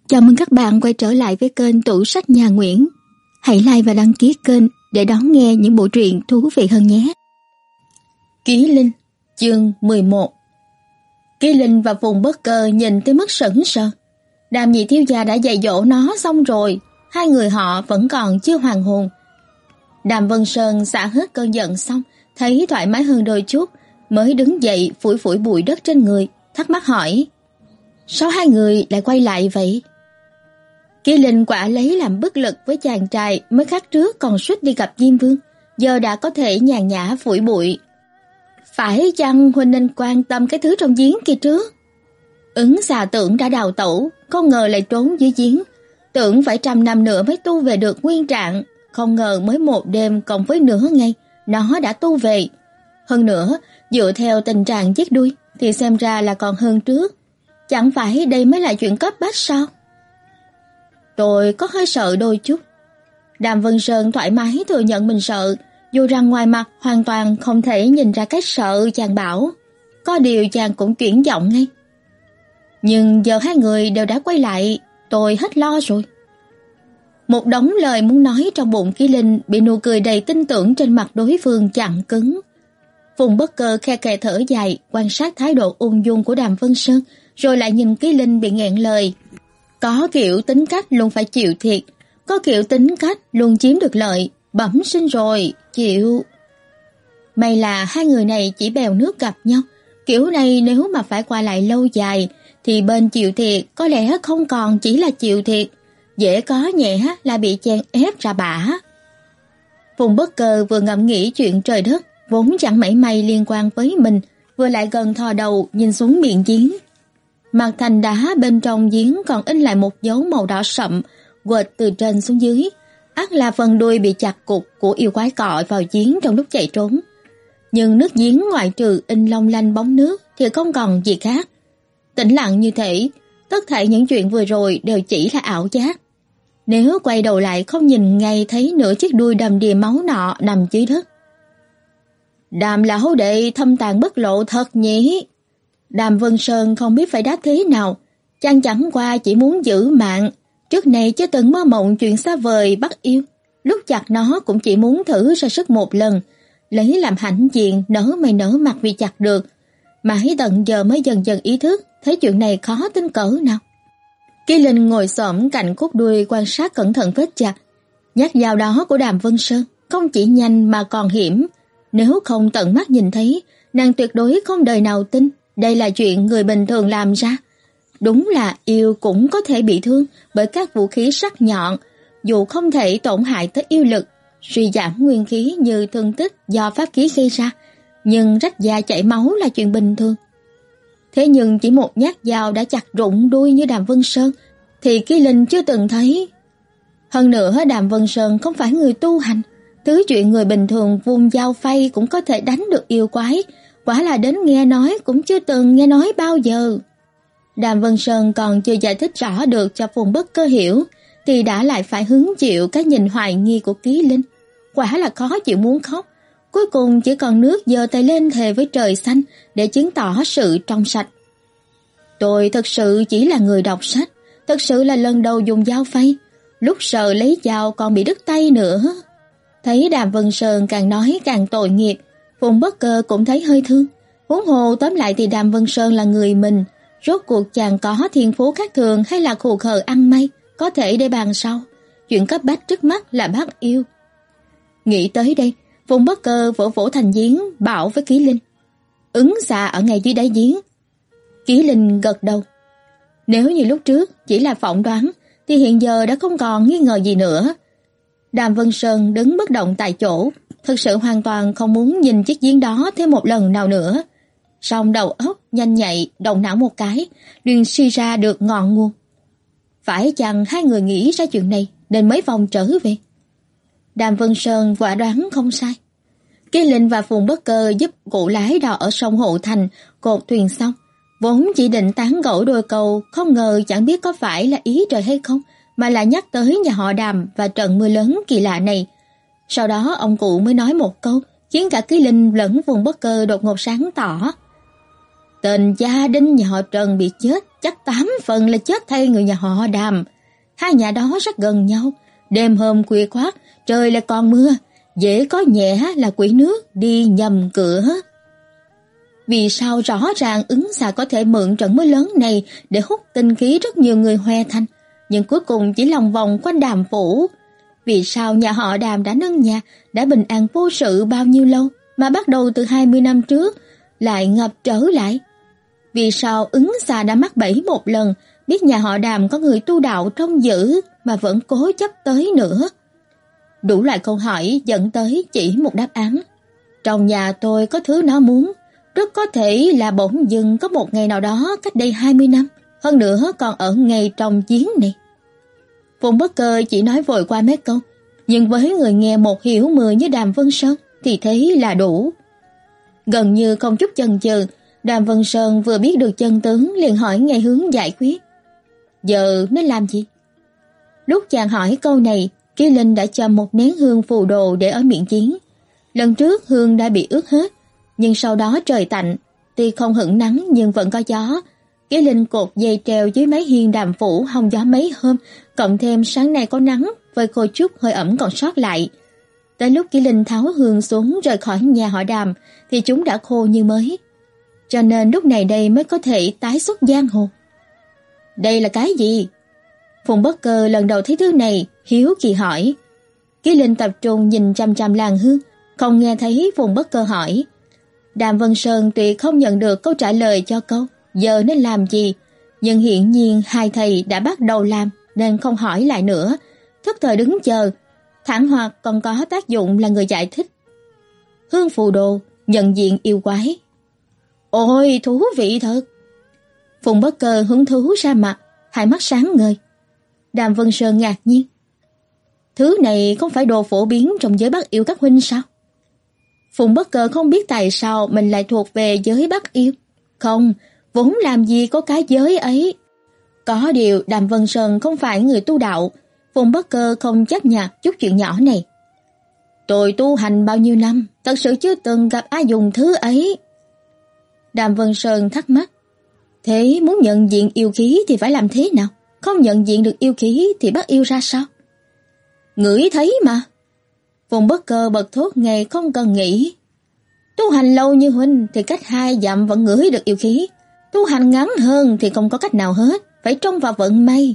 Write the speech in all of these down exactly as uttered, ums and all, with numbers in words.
Chào mừng các bạn quay trở lại với kênh Tủ Sách Nhà Nguyễn. Hãy like và đăng ký kênh để đón nghe những bộ truyện thú vị hơn nhé. Ký Linh, chương mười một. Ký Linh và Phùng Bất Cơ nhìn tới mức sững sờ. Đàm nhị thiếu gia đã dạy dỗ nó xong rồi, hai người họ vẫn còn chưa hoàn hồn. Đàm Vân Sơn xả hết cơn giận xong, thấy thoải mái hơn đôi chút, mới đứng dậy phủi phủi bụi đất trên người, thắc mắc hỏi: sao hai người lại quay lại vậy? Ký Linh quả lấy làm bất lực với chàng trai mới khắc trước còn suýt đi gặp Diêm Vương, giờ đã có thể nhàn nhã phủi bụi. Phải chăng huynh nên quan tâm cái thứ trong giếng kia trước? Ứng xà tưởng đã đào tẩu, không ngờ lại trốn dưới giếng. Tưởng phải trăm năm nữa mới tu về được nguyên trạng, không ngờ mới một đêm cộng với nửa ngày, nó đã tu về. Hơn nữa, dựa theo tình trạng chiếc đuôi thì xem ra là còn hơn trước. Chẳng phải đây mới là chuyện cấp bách sao? Tôi có hơi sợ đôi chút. Đàm Vân Sơn thoải mái thừa nhận mình sợ, dù rằng ngoài mặt hoàn toàn không thể nhìn ra cái sợ chàng bảo. Có điều chàng cũng chuyển giọng ngay: nhưng giờ hai người đều đã quay lại, tôi hết lo rồi. Một đống lời muốn nói trong bụng Ký Linh bị nụ cười đầy tin tưởng trên mặt đối phương chặn cứng. Phùng Bất Cơ khe khe thở dài, quan sát thái độ ung dung của Đàm Vân Sơn, rồi lại nhìn Ký Linh bị nghẹn lời. Có kiểu tính cách luôn phải chịu thiệt, có kiểu tính cách luôn chiếm được lợi, bẩm sinh rồi, chịu. May là hai người này chỉ bèo nước gặp nhau, kiểu này nếu mà phải qua lại lâu dài, thì bên chịu thiệt có lẽ không còn chỉ là chịu thiệt, dễ có nhẹ là bị chèn ép ra bã. Phùng Bất Cơ vừa ngẫm nghĩ chuyện trời đất, vốn chẳng mảy may liên quan với mình, vừa lại gần thò đầu nhìn xuống miệng giếng. Mặt thành đá bên trong giếng còn in lại một dấu màu đỏ sậm, quệt từ trên xuống dưới, ắt là phần đuôi bị chặt cục của yêu quái cọ vào giếng trong lúc chạy trốn. Nhưng nước giếng ngoại trừ in long lanh bóng nước thì không còn gì khác. Tĩnh lặng như thể tất thảy những chuyện vừa rồi đều chỉ là ảo giác. Nếu quay đầu lại không nhìn ngay thấy nửa chiếc đuôi đầm đìa máu nọ nằm dưới đất. Đàm lão đệ thâm tàng bất lộ thật nhỉ? Đàm Vân Sơn không biết phải đáp thế nào, chàng chẳng qua chỉ muốn giữ mạng, trước này chưa từng mơ mộng chuyện xa vời bắt yêu, lúc chặt nó cũng chỉ muốn thử ra sức một lần, lấy làm hãnh diện nở mày nở mặt vì chặt được, mãi tận giờ mới dần dần ý thức thấy chuyện này khó tin cỡ nào. Ký Linh ngồi xổm cạnh khúc đuôi quan sát cẩn thận vết chặt, nhát dao đó của Đàm Vân Sơn không chỉ nhanh mà còn hiểm, nếu không tận mắt nhìn thấy, nàng tuyệt đối không đời nào tin đây là chuyện người bình thường làm ra. Đúng là yêu cũng có thể bị thương bởi các vũ khí sắc nhọn, dù không thể tổn hại tới yêu lực, suy giảm nguyên khí như thương tích do pháp khí gây ra, nhưng rách da chảy máu là chuyện bình thường. Thế nhưng chỉ một nhát dao đã chặt rụng đuôi như Đàm Vân Sơn thì Ký Linh chưa từng thấy. Hơn nữa Đàm Vân Sơn không phải người tu hành, thứ chuyện người bình thường vung dao phay cũng có thể đánh được yêu quái, quả là đến nghe nói cũng chưa từng nghe nói bao giờ. Đàm Vân Sơn còn chưa giải thích rõ được cho Phùng Bất Cơ hiểu, thì đã lại phải hứng chịu cái nhìn hoài nghi của Ký Linh. Quả là khó chịu muốn khóc, cuối cùng chỉ còn nước giơ tay lên thề với trời xanh để chứng tỏ sự trong sạch. Tôi thật sự chỉ là người đọc sách, thật sự là lần đầu dùng dao phay, lúc sờ lấy dao còn bị đứt tay nữa. Thấy Đàm Vân Sơn càng nói càng tội nghiệp, Phùng Bất Cơ cũng thấy hơi thương. Huống hồ tóm lại thì Đàm Vân Sơn là người mình, rốt cuộc chàng có thiên phú khác thường hay là khù khờ ăn may, có thể để bàn sau. Chuyện cấp bách trước mắt là bắt yêu. Nghĩ tới đây, Phùng Bất Cơ vỗ vỗ thành giếng, bảo với Ký Linh: ứng xà ở ngay dưới đáy giếng. Ký Linh gật đầu. Nếu như lúc trước chỉ là phỏng đoán, thì hiện giờ đã không còn nghi ngờ gì nữa. Đàm Vân Sơn đứng bất động tại chỗ, thực sự hoàn toàn không muốn nhìn chiếc giếng đó thêm một lần nào nữa. Song đầu óc nhanh nhạy, động não một cái, liền suy ra được ngọn nguồn. Phải chăng hai người nghĩ ra chuyện này nên mới vòng trở về? Đàm Vân Sơn quả đoán không sai. Ký Linh và Phùng Bất Cơ giúp cụ lái đò ở sông Hộ Thành cột thuyền xong, vốn chỉ định tán gẫu đôi câu, không ngờ chẳng biết có phải là ý trời hay không, mà lại nhắc tới nhà họ Đàm và trận mưa lớn kỳ lạ này. Sau đó ông cụ mới nói một câu khiến cả Ký Linh lẫn Phùng Bất Cơ đột ngột sáng tỏ. Tên gia đình nhà họ Trần bị chết chắc tám phần là chết thay người nhà họ Đàm. Hai nhà đó rất gần nhau, đêm hôm khuya khoắt, trời lại còn mưa, dễ có nhẹ là quỷ nước đi nhầm cửa. Vì sao rõ ràng Ứng Xà có thể mượn trận mưa lớn này để hút tinh khí rất nhiều người Hoe Thanh, nhưng cuối cùng chỉ lòng vòng quanh Đàm phủ? Vì sao nhà họ Đàm đã nâng nhà, đã bình an vô sự bao nhiêu lâu, mà bắt đầu từ hai mươi năm trước lại ngập trở lại? Vì sao Ứng Xà đã mắc bẫy một lần, biết nhà họ Đàm có người tu đạo trông giữ mà vẫn cố chấp tới nữa? Đủ loại câu hỏi dẫn tới chỉ một đáp án. Trong nhà tôi có thứ nó muốn, rất có thể là bỗng dưng có một ngày nào đó cách đây hai mươi năm, hơn nữa còn ở ngay trong giếng này. Phùng Bất Cơ chỉ nói vội qua mấy câu, nhưng với người nghe một hiểu mười như Đàm Vân Sơn thì thấy là đủ. Gần như không chút chần chừ, Đàm Vân Sơn vừa biết được chân tướng liền hỏi ngay hướng giải quyết. Giờ nên làm gì? Lúc chàng hỏi câu này, Ký Linh đã châm một nén hương phù đồ để ở miệng giếng. Lần trước hương đã bị ướt hết, nhưng sau đó trời tạnh, tuy không hửng nắng nhưng vẫn có gió. Ký Linh cột dây treo dưới mái hiên Đàm phủ hong gió mấy hôm, cộng thêm sáng nay có nắng với khô chút hơi ẩm còn sót lại. Tới lúc Ký Linh tháo hương xuống rời khỏi nhà họ Đàm thì chúng đã khô như mới. Cho nên lúc này đây mới có thể tái xuất giang hồ. Đây là cái gì? Phùng Bất Cơ lần đầu thấy thứ này, hiếu kỳ hỏi. Ký Linh tập trung nhìn chăm chăm làn hương, không nghe thấy Phùng Bất Cơ hỏi. Đàm Vân Sơn tuy không nhận được câu trả lời cho câu giờ nên làm gì, nhưng hiển nhiên hai thầy đã bắt đầu làm nên không hỏi lại nữa, thức thời đứng chờ. Thẳng hoặc còn có tác dụng là người giải thích. Hương phù đồ, nhận diện yêu quái. Ôi, thú vị thật! Phùng Bất Cơ hứng thú ra mặt, hai mắt sáng ngời. Đàm Vân Sơn ngạc nhiên. Thứ này không phải đồ phổ biến trong giới Bắc Yêu các huynh sao? Phùng Bất Cơ không biết tại sao mình lại thuộc về giới Bắc Yêu. Không, vốn làm gì có cái giới ấy. Có điều Đàm Vân Sơn không phải người tu đạo, Phùng Bất Cơ không chấp nhận chút chuyện nhỏ này. Tôi tu hành bao nhiêu năm, thật sự chưa từng gặp ai dùng thứ ấy. Đàm Vân Sơn thắc mắc. Thế muốn nhận diện yêu khí thì phải làm thế nào? Không nhận diện được yêu khí thì bắt yêu ra sao? Ngửi thấy mà. Phùng Bất Cơ bật thốt ngay không cần nghĩ. Tu hành lâu như huynh thì cách hai dặm vẫn ngửi được yêu khí. Tu hành ngắn hơn thì không có cách nào hết, phải trông vào vận may.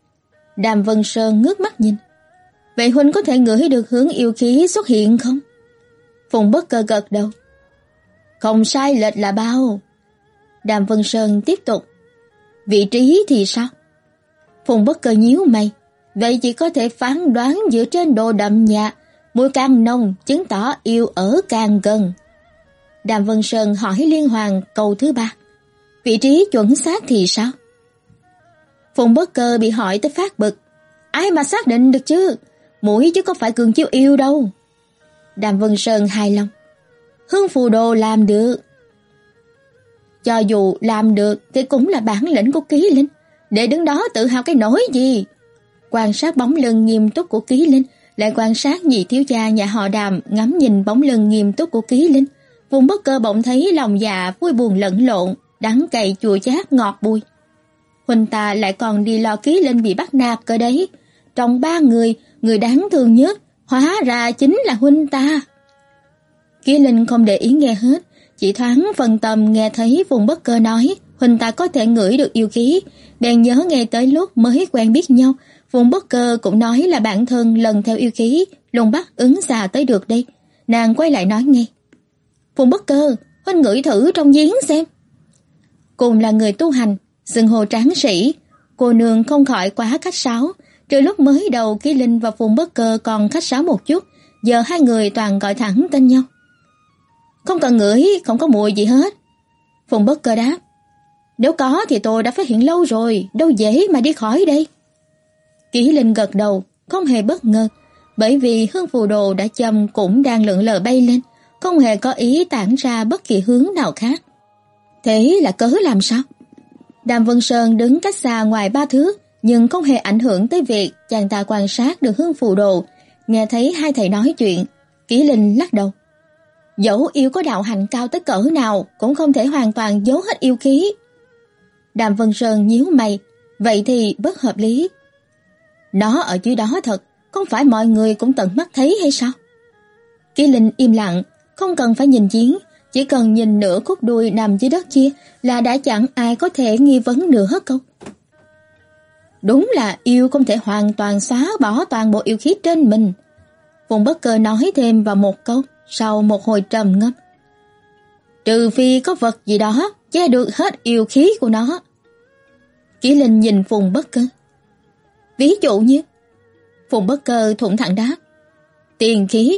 Đàm Vân Sơn ngước mắt nhìn. Vậy huynh có thể ngửi được hướng yêu khí xuất hiện không? Phùng Bất Cơ gật đầu. Không sai lệch là bao. Đàm Vân Sơn tiếp tục. Vị trí thì sao? Phùng Bất Cơ nhíu mày. Vậy chỉ có thể phán đoán dựa trên độ đậm nhạt, mùi càng nồng chứng tỏ yêu ở càng gần. Đàm Vân Sơn hỏi liên hoàn câu thứ ba. Vị trí chuẩn xác thì sao? Phùng Bất Cơ bị hỏi tới phát bực. Ai mà xác định được chứ? Mũi chứ có phải cường chiêu yêu đâu. Đàm Vân Sơn hài lòng. Hương phù đồ làm được. Cho dù làm được thì cũng là bản lĩnh của Ký Linh. Để đứng đó tự hào cái nỗi gì? Quan sát bóng lưng nghiêm túc của Ký Linh, lại quan sát nhị thiếu gia nhà họ Đàm ngắm nhìn bóng lưng nghiêm túc của Ký Linh. Phùng Bất Cơ bỗng thấy lòng dạ vui buồn lẫn lộn, đắng cay chua chát ngọt bùi. Huynh ta lại còn đi lo Ký Linh bị bắt nạt cơ đấy. Trong ba người, người đáng thương nhất hóa ra chính là huynh ta. Ký Linh không để ý nghe hết, chỉ thoáng phân tâm nghe thấy Phùng Bất Cơ nói huynh ta có thể ngửi được yêu khí, bèn nhớ ngay tới lúc mới quen biết nhau, Phùng Bất Cơ cũng nói là bản thân lần theo yêu khí luôn bắt Ứng Xà tới được đây. Nàng quay lại nói ngay. Phùng Bất Cơ, huynh ngửi thử trong giếng xem. Cùng là người tu hành, xưng hô tráng sĩ, cô nương không khỏi quá khách sáo. Trừ lúc mới đầu Ký Linh và Phùng Bất Cơ còn khách sáo một chút, giờ hai người toàn gọi thẳng tên nhau. Không cần ngửi, không có mùi gì hết. Phùng Bất Cơ đáp. Nếu có thì tôi đã phát hiện lâu rồi, đâu dễ mà đi khỏi đây. Ký Linh gật đầu, không hề bất ngờ, bởi vì hương phù đồ đã châm cũng đang lượn lờ bay lên, không hề có ý tản ra bất kỳ hướng nào khác. Thế là cớ làm sao? Đàm Vân Sơn đứng cách xa ngoài ba thước, nhưng không hề ảnh hưởng tới việc chàng ta quan sát được hương phù đồ. Nghe thấy hai thầy nói chuyện, Ký Linh lắc đầu. Dẫu yêu có đạo hạnh cao tới cỡ nào cũng không thể hoàn toàn giấu hết yêu khí. Đàm Vân Sơn nhíu mày, vậy thì bất hợp lý. Nó ở dưới đó thật, không phải mọi người cũng tận mắt thấy hay sao? Ký Linh im lặng, không cần phải nhìn giếng, chỉ cần nhìn nửa khúc đuôi nằm dưới đất kia là đã chẳng ai có thể nghi vấn nữa câu. Đúng là yêu không thể hoàn toàn xóa bỏ toàn bộ yêu khí trên mình. Phùng Bất Cơ nói thêm vào một câu sau một hồi trầm ngâm. Trừ phi có vật gì đó che được hết yêu khí của nó. Ký Linh nhìn Phùng Bất Cơ. Ví dụ như? Phùng Bất Cơ thủng thẳng đáp. Tiền khí.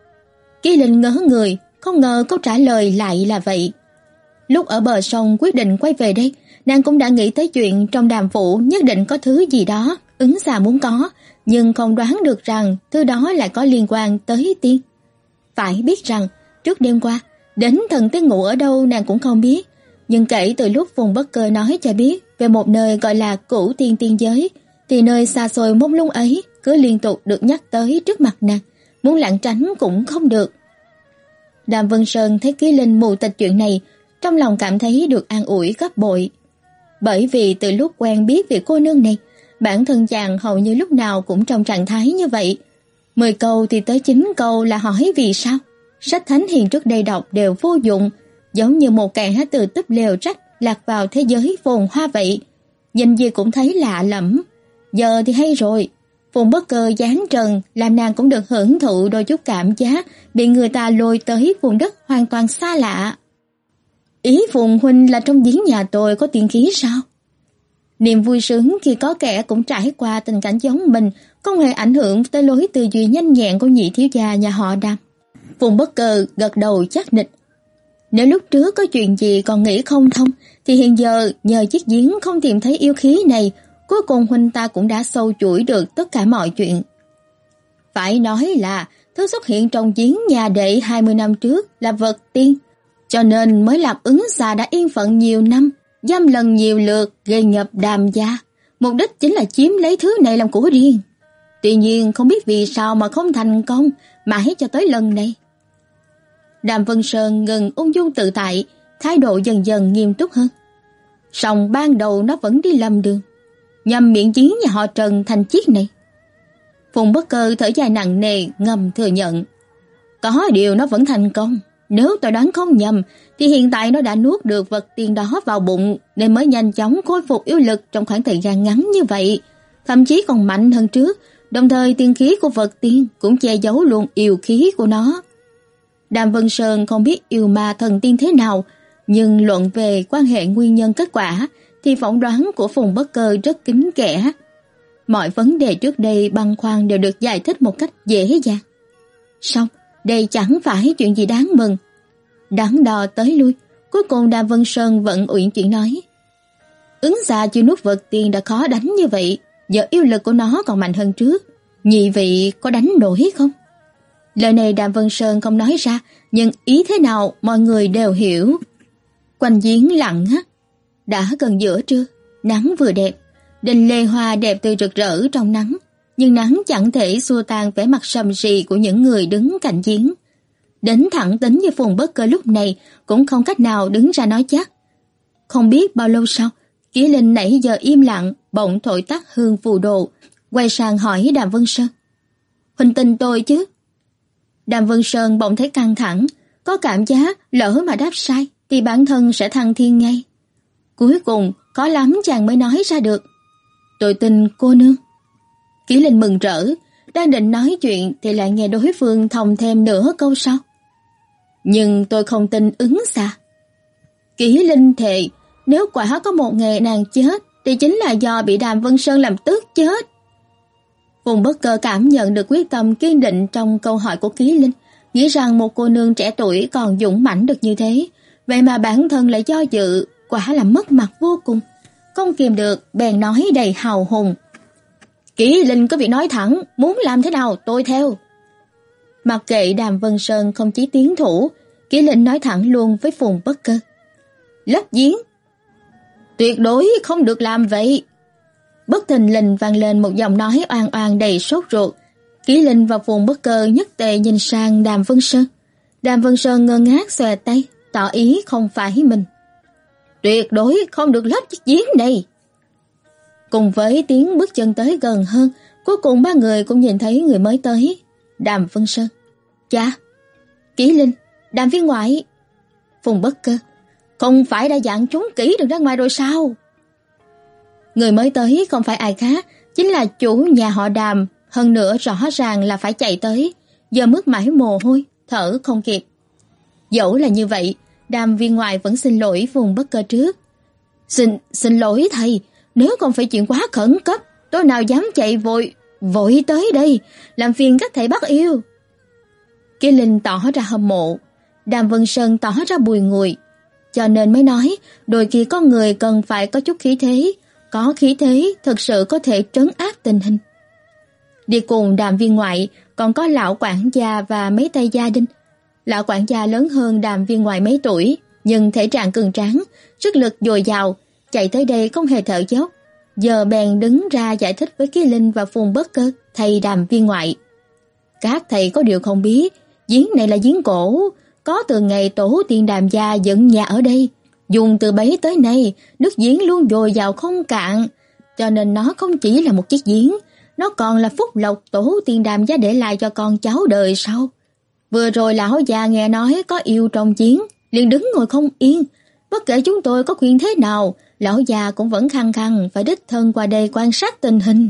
Ký Linh ngớ người, không ngờ câu trả lời lại là vậy. Lúc ở bờ sông quyết định quay về đây, nàng cũng đã nghĩ tới chuyện trong đàm phủ nhất định có thứ gì đó Ứng Xà muốn có, nhưng không đoán được rằng thứ đó lại có liên quan tới tiên. Phải biết rằng trước đêm qua, đến thần tiên ngủ ở đâu nàng cũng không biết, nhưng kể từ lúc Phùng Bất Cơ nói cho biết về một nơi gọi là Cửu Tiên Tiên Giới, thì nơi xa xôi mông lung ấy cứ liên tục được nhắc tới trước mặt nàng, muốn lảng tránh cũng không được. Đàm Vân Sơn thấy Ký Linh mù tịch chuyện này, trong lòng cảm thấy được an ủi gấp bội. Bởi vì từ lúc quen biết vị cô nương này, bản thân chàng hầu như lúc nào cũng trong trạng thái như vậy. Mười câu thì tới chín câu là hỏi vì sao. Sách thánh hiền trước đây đọc đều vô dụng, giống như một kẻ từ túp lều rách lạc vào thế giới phồn hoa vậy. Nhìn gì cũng thấy lạ lẫm. Giờ thì hay rồi, Phùng Bất Cơ giáng trần làm nàng cũng được hưởng thụ đôi chút cảm giác bị người ta lôi tới vùng đất hoàn toàn xa lạ. Ý Phùng huynh là trong giếng nhà tôi có tiên khí sao? Niềm vui sướng khi có kẻ cũng trải qua tình cảnh giống mình không hề ảnh hưởng tới lối tư duy nhanh nhẹn của nhị thiếu gia nhà họ Đàm. Phùng Bất Cơ gật đầu chắc nịch. Nếu lúc trước có chuyện gì còn nghĩ không thông, thì hiện giờ nhờ chiếc giếng không tìm thấy yêu khí này, cuối cùng huynh ta cũng đã sâu chuỗi được tất cả mọi chuyện. Phải nói là thứ xuất hiện trong giếng nhà đệ hai mươi năm trước là vật tiên, cho nên mới làm Ứng Xà đã yên phận nhiều năm, dăm lần nhiều lượt gây nhập Đàm gia, mục đích chính là chiếm lấy thứ này làm của riêng. Tuy nhiên không biết vì sao mà không thành công mãi cho tới lần này. Đàm Vân Sơn ngừng ung dung tự tại, thái độ dần dần nghiêm túc hơn. Song ban đầu nó vẫn đi lầm đường, nhằm miệng giếng nhà họ Trần thành chiếc này. Phùng Bất Cơ thở dài nặng nề ngầm thừa nhận. Có điều nó vẫn thành công. Nếu tôi đoán không nhầm, thì hiện tại nó đã nuốt được vật tiên đó vào bụng, nên mới nhanh chóng khôi phục yêu lực trong khoảng thời gian ngắn như vậy. Thậm chí còn mạnh hơn trước, đồng thời tiên khí của vật tiên cũng che giấu luôn yêu khí của nó. Đàm Vân Sơn không biết yêu ma thần tiên thế nào, nhưng luận về quan hệ nguyên nhân kết quả, thì phỏng đoán của Phùng Bất Cơ rất kín kẽ. Mọi vấn đề trước đây băn khoăn đều được giải thích một cách dễ dàng. Xong, đây chẳng phải chuyện gì đáng mừng. Đắn đo tới lui, cuối cùng Đàm Vân Sơn vẫn uyển chuyển nói. Ứng Xà chưa nuốt vật tiên đã khó đánh như vậy, giờ yêu lực của nó còn mạnh hơn trước. Nhị vị có đánh nổi không? Lời này Đàm Vân Sơn không nói ra, nhưng ý thế nào mọi người đều hiểu. Quanh giếng lặng ngắt. Đã gần giữa trưa, nắng vừa đẹp, đình lê hoa đẹp tươi rực rỡ trong nắng, nhưng nắng chẳng thể xua tan vẻ mặt sầm sì của những người đứng cạnh giếng. Đến thẳng tính như Phùng Bất Cơ lúc này cũng không cách nào đứng ra nói chắc. Không biết bao lâu sau, Ký Linh nãy giờ im lặng, bỗng thổi tắt hương phù đồ, quay sang hỏi Đàm Vân Sơn. Huynh tin tôi chứ? Đàm Vân Sơn bỗng thấy căng thẳng, có cảm giác lỡ mà đáp sai thì bản thân sẽ thăng thiên ngay. Cuối cùng có lắm chàng mới nói ra được. Tôi tin cô nương. Ký Linh mừng rỡ, đang định nói chuyện thì lại nghe đối phương thòng thêm nửa câu sau. Nhưng tôi không tin Ứng Xà. Ký Linh thề, nếu quả có một ngày nàng chết thì chính là do bị Đàm Vân Sơn làm tức chết. Phùng Bất Cơ cảm nhận được quyết tâm kiên định trong câu hỏi của Ký Linh, nghĩ rằng một cô nương trẻ tuổi còn dũng mãnh được như thế, vậy mà bản thân lại do dự, quả là mất mặt vô cùng. Không kìm được, bèn nói đầy hào hùng. Ký Linh có việc nói thẳng, muốn làm thế nào tôi theo. Mặc kệ Đàm Vân Sơn không chí tiến thủ, Ký Linh nói thẳng luôn với Phùng Bất Cơ. Lấp giếng. Tuyệt đối không được làm vậy. Bất thình lình vang lên một giọng nói oan oan đầy sốt ruột. Ký Linh và Phùng Bất Cơ nhất tề nhìn sang Đàm Vân Sơn. Đàm Vân Sơn ngơ ngác xòe tay, tỏ ý không phải mình. tuyệt đối không được lấp chiếc giếng này. Cùng với tiếng bước chân tới gần hơn, cuối cùng ba người cũng nhìn thấy người mới tới, Đàm Vân Sơn. Cha, Kỷ Linh, Đàm Viên Ngoại. Phùng Bất Cơ, không phải đã dặn chúng kỹ đừng ra ngoài rồi sao? Người mới tới không phải ai khác, chính là chủ nhà họ Đàm, hơn nữa rõ ràng là phải chạy tới, giờ mướt mải mồ hôi, thở không kịp. Dẫu là như vậy, Đàm Viên Ngoại vẫn xin lỗi Phùng Bất Cơ trước. Xin, xin lỗi thầy, nếu không phải chuyện quá khẩn cấp, tôi nào dám chạy vội, vội tới đây, làm phiền các thầy bác yêu. Kỷ Linh tỏ ra hâm mộ, Đàm Vân Sơn tỏ ra bùi ngùi, cho nên mới nói, đôi khi con người cần phải có chút khí thế, có khí thế thực sự có thể trấn áp tình hình. Đi cùng Đàm Viên Ngoại còn có lão quản gia và mấy tay gia đình. Lão quản gia lớn hơn Đàm Viên Ngoại mấy tuổi, nhưng thể trạng cường tráng, sức lực dồi dào, chạy tới đây không hề thở dốc. Giờ bèn đứng ra giải thích với Kỷ Linh và Phùng Bất Cơ thầy Đàm Viên Ngoại. Các thầy có điều không biết, giếng này là giếng cổ, có từ ngày tổ tiên Đàm gia dựng nhà ở đây, dùng từ bấy tới nay, nước giếng luôn dồi dào không cạn, cho nên nó không chỉ là một chiếc giếng, nó còn là phúc lộc tổ tiên Đàm gia để lại cho con cháu đời sau. Vừa rồi lão già nghe nói có yêu trong giếng, liền đứng ngồi không yên, bất kể chúng tôi có khuyên thế nào, lão già cũng vẫn khăng khăng phải đích thân qua đây quan sát tình hình.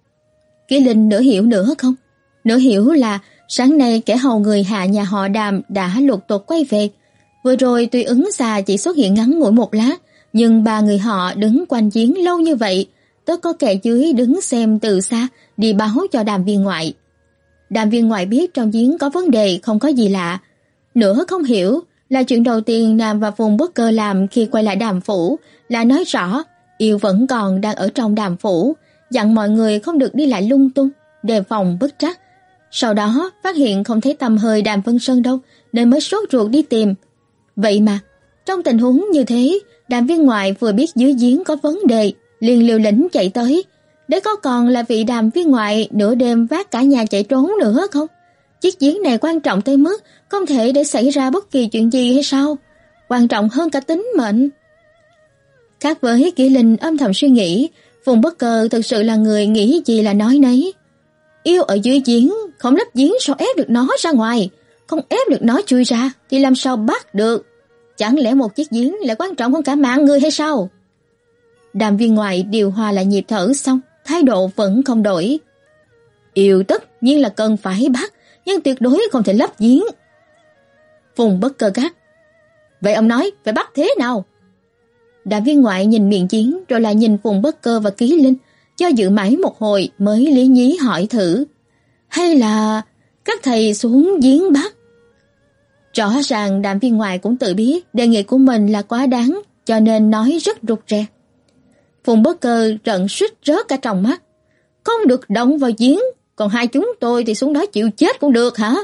Kỷ Linh nửa hiểu nửa không, nửa hiểu là sáng nay kẻ hầu người hạ nhà họ Đàm đã lục tục quay về. Vừa rồi tuy ứng xà chỉ xuất hiện ngắn ngủi một lát, nhưng ba người họ đứng quanh giếng lâu như vậy, tất có kẻ dưới đứng xem từ xa, đi báo cho Đàm Viên Ngoại. Đàm Viên Ngoại biết trong giếng có vấn đề không có gì lạ, nửa không hiểu là chuyện đầu tiên Nam và Phùng Bất Cơ làm khi quay lại Đàm phủ là nói rõ yêu vẫn còn đang ở trong Đàm phủ, dặn mọi người không được đi lại lung tung, đề phòng bất trắc. Sau đó phát hiện không thấy tăm hơi Đàm Vân Sơn đâu, nên mới sốt ruột đi tìm. Vậy mà, trong tình huống như thế, Đàm Viên Ngoại vừa biết dưới giếng có vấn đề, liền liều lĩnh chạy tới. Để có còn là vị Đàm Viên Ngoại nửa đêm vác cả nhà chạy trốn nữa không? Chiếc giếng này quan trọng tới mức không thể để xảy ra bất kỳ chuyện gì hay sao? Quan trọng hơn cả tính mệnh. Khác với Kỷ Linh âm thầm suy nghĩ, Phùng Bất Cơ thực sự là người nghĩ gì là nói nấy. Yêu ở dưới giếng, không lấp giếng sao ép được nó ra ngoài, không ép được nó chui ra thì làm sao bắt được? Chẳng lẽ một chiếc giếng lại quan trọng hơn cả mạng người hay sao? Đàm Viên Ngoại điều hòa lại nhịp thở xong, thái độ vẫn không đổi. Yêu tất nhiên là cần phải bắt, nhưng tuyệt đối không thể lấp giếng. Phùng Bất Cơ gắt. Vậy ông nói phải bắt thế nào? Đàm Viên Ngoại nhìn miệng giếng rồi lại nhìn Phùng Bất Cơ và Kỷ Linh, cho dự mãi một hồi mới lý nhí hỏi thử. Hay là các thầy xuống giếng bắt? Rõ ràng Đàm Viên Ngoại cũng tự biết đề nghị của mình là quá đáng, cho nên nói rất rụt rè. Phùng Bất Cơ giận suýt rớt cả tròng mắt. Không được động vào giếng, còn hai chúng tôi thì xuống đó chịu chết cũng được hả?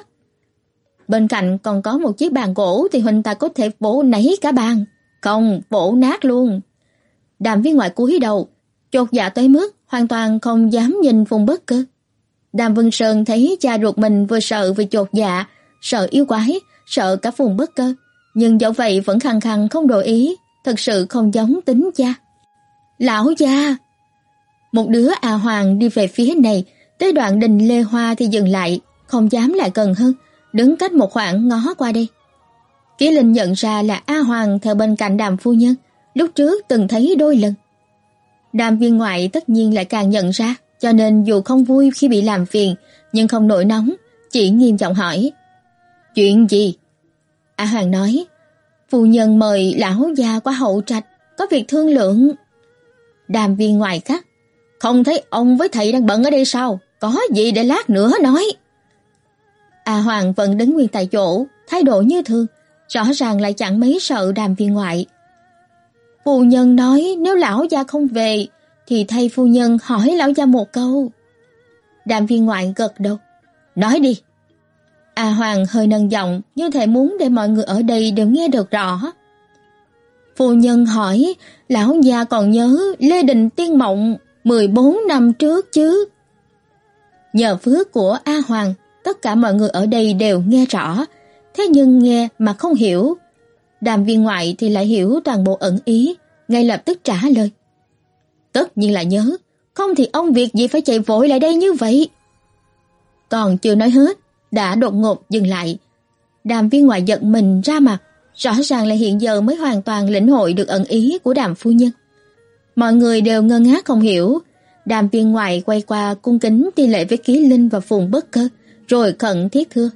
Bên cạnh còn có một chiếc bàn gỗ thì huynh ta có thể vỗ nấy cả bàn, không vỗ nát luôn. Đàm Viên Ngoại cúi đầu, chột dạ tới mức hoàn toàn không dám nhìn Phùng Bất Cơ. Đàm Vân Sơn thấy cha ruột mình vừa sợ vừa chột dạ, sợ yêu quái, sợ cả Phùng Bất Cơ, nhưng dẫu vậy vẫn khăng khăng không đổi ý, thật sự không giống tính cha. Lão gia! Một đứa A Hoàng đi về phía này, tới đoạn đình Lê Hoa thì dừng lại, không dám lại gần hơn, đứng cách một khoảng ngó qua đây. Kỷ Linh nhận ra là A Hoàng theo bên cạnh Đàm phu nhân, lúc trước từng thấy đôi lần. Đàm Viên Ngoại tất nhiên lại càng nhận ra, cho nên dù không vui khi bị làm phiền, nhưng không nổi nóng, chỉ nghiêm giọng hỏi. Chuyện gì? A Hoàng nói, phu nhân mời lão gia qua hậu trạch, có việc thương lượng. Đàm Viên Ngoại cắt, không thấy ông với thầy đang bận ở đây sao? Có gì để lát nữa nói. A Hoàng vẫn đứng nguyên tại chỗ, thái độ như thường, rõ ràng lại chẳng mấy sợ Đàm Viên Ngoại. Phu nhân nói nếu lão gia không về, thì thay phu nhân hỏi lão gia một câu. Đàm Viên Ngoại gật đầu. Nói đi. A Hoàng hơi nâng giọng, như thể muốn để mọi người ở đây đều nghe được rõ. Phu nhân hỏi, lão gia còn nhớ Lê Đình Tiên Mộng mười bốn năm trước chứ? Nhờ phước của A Hoàng, tất cả mọi người ở đây đều nghe rõ, thế nhưng nghe mà không hiểu. Đàm Viên Ngoại thì lại hiểu toàn bộ ẩn ý, ngay lập tức trả lời. Tất nhiên là nhớ, không thì ông việc gì phải chạy vội lại đây như vậy. Còn chưa nói hết, đã đột ngột dừng lại. Đàm Viên Ngoại giật mình ra mặt, rõ ràng là hiện giờ mới hoàn toàn lĩnh hội được ẩn ý của Đàm phu nhân. Mọi người đều ngơ ngác không hiểu. Đàm Viên Ngoại quay qua cung kính thi lễ với Ký Linh và Phùng Bất Cơ, rồi khẩn thiết thưa: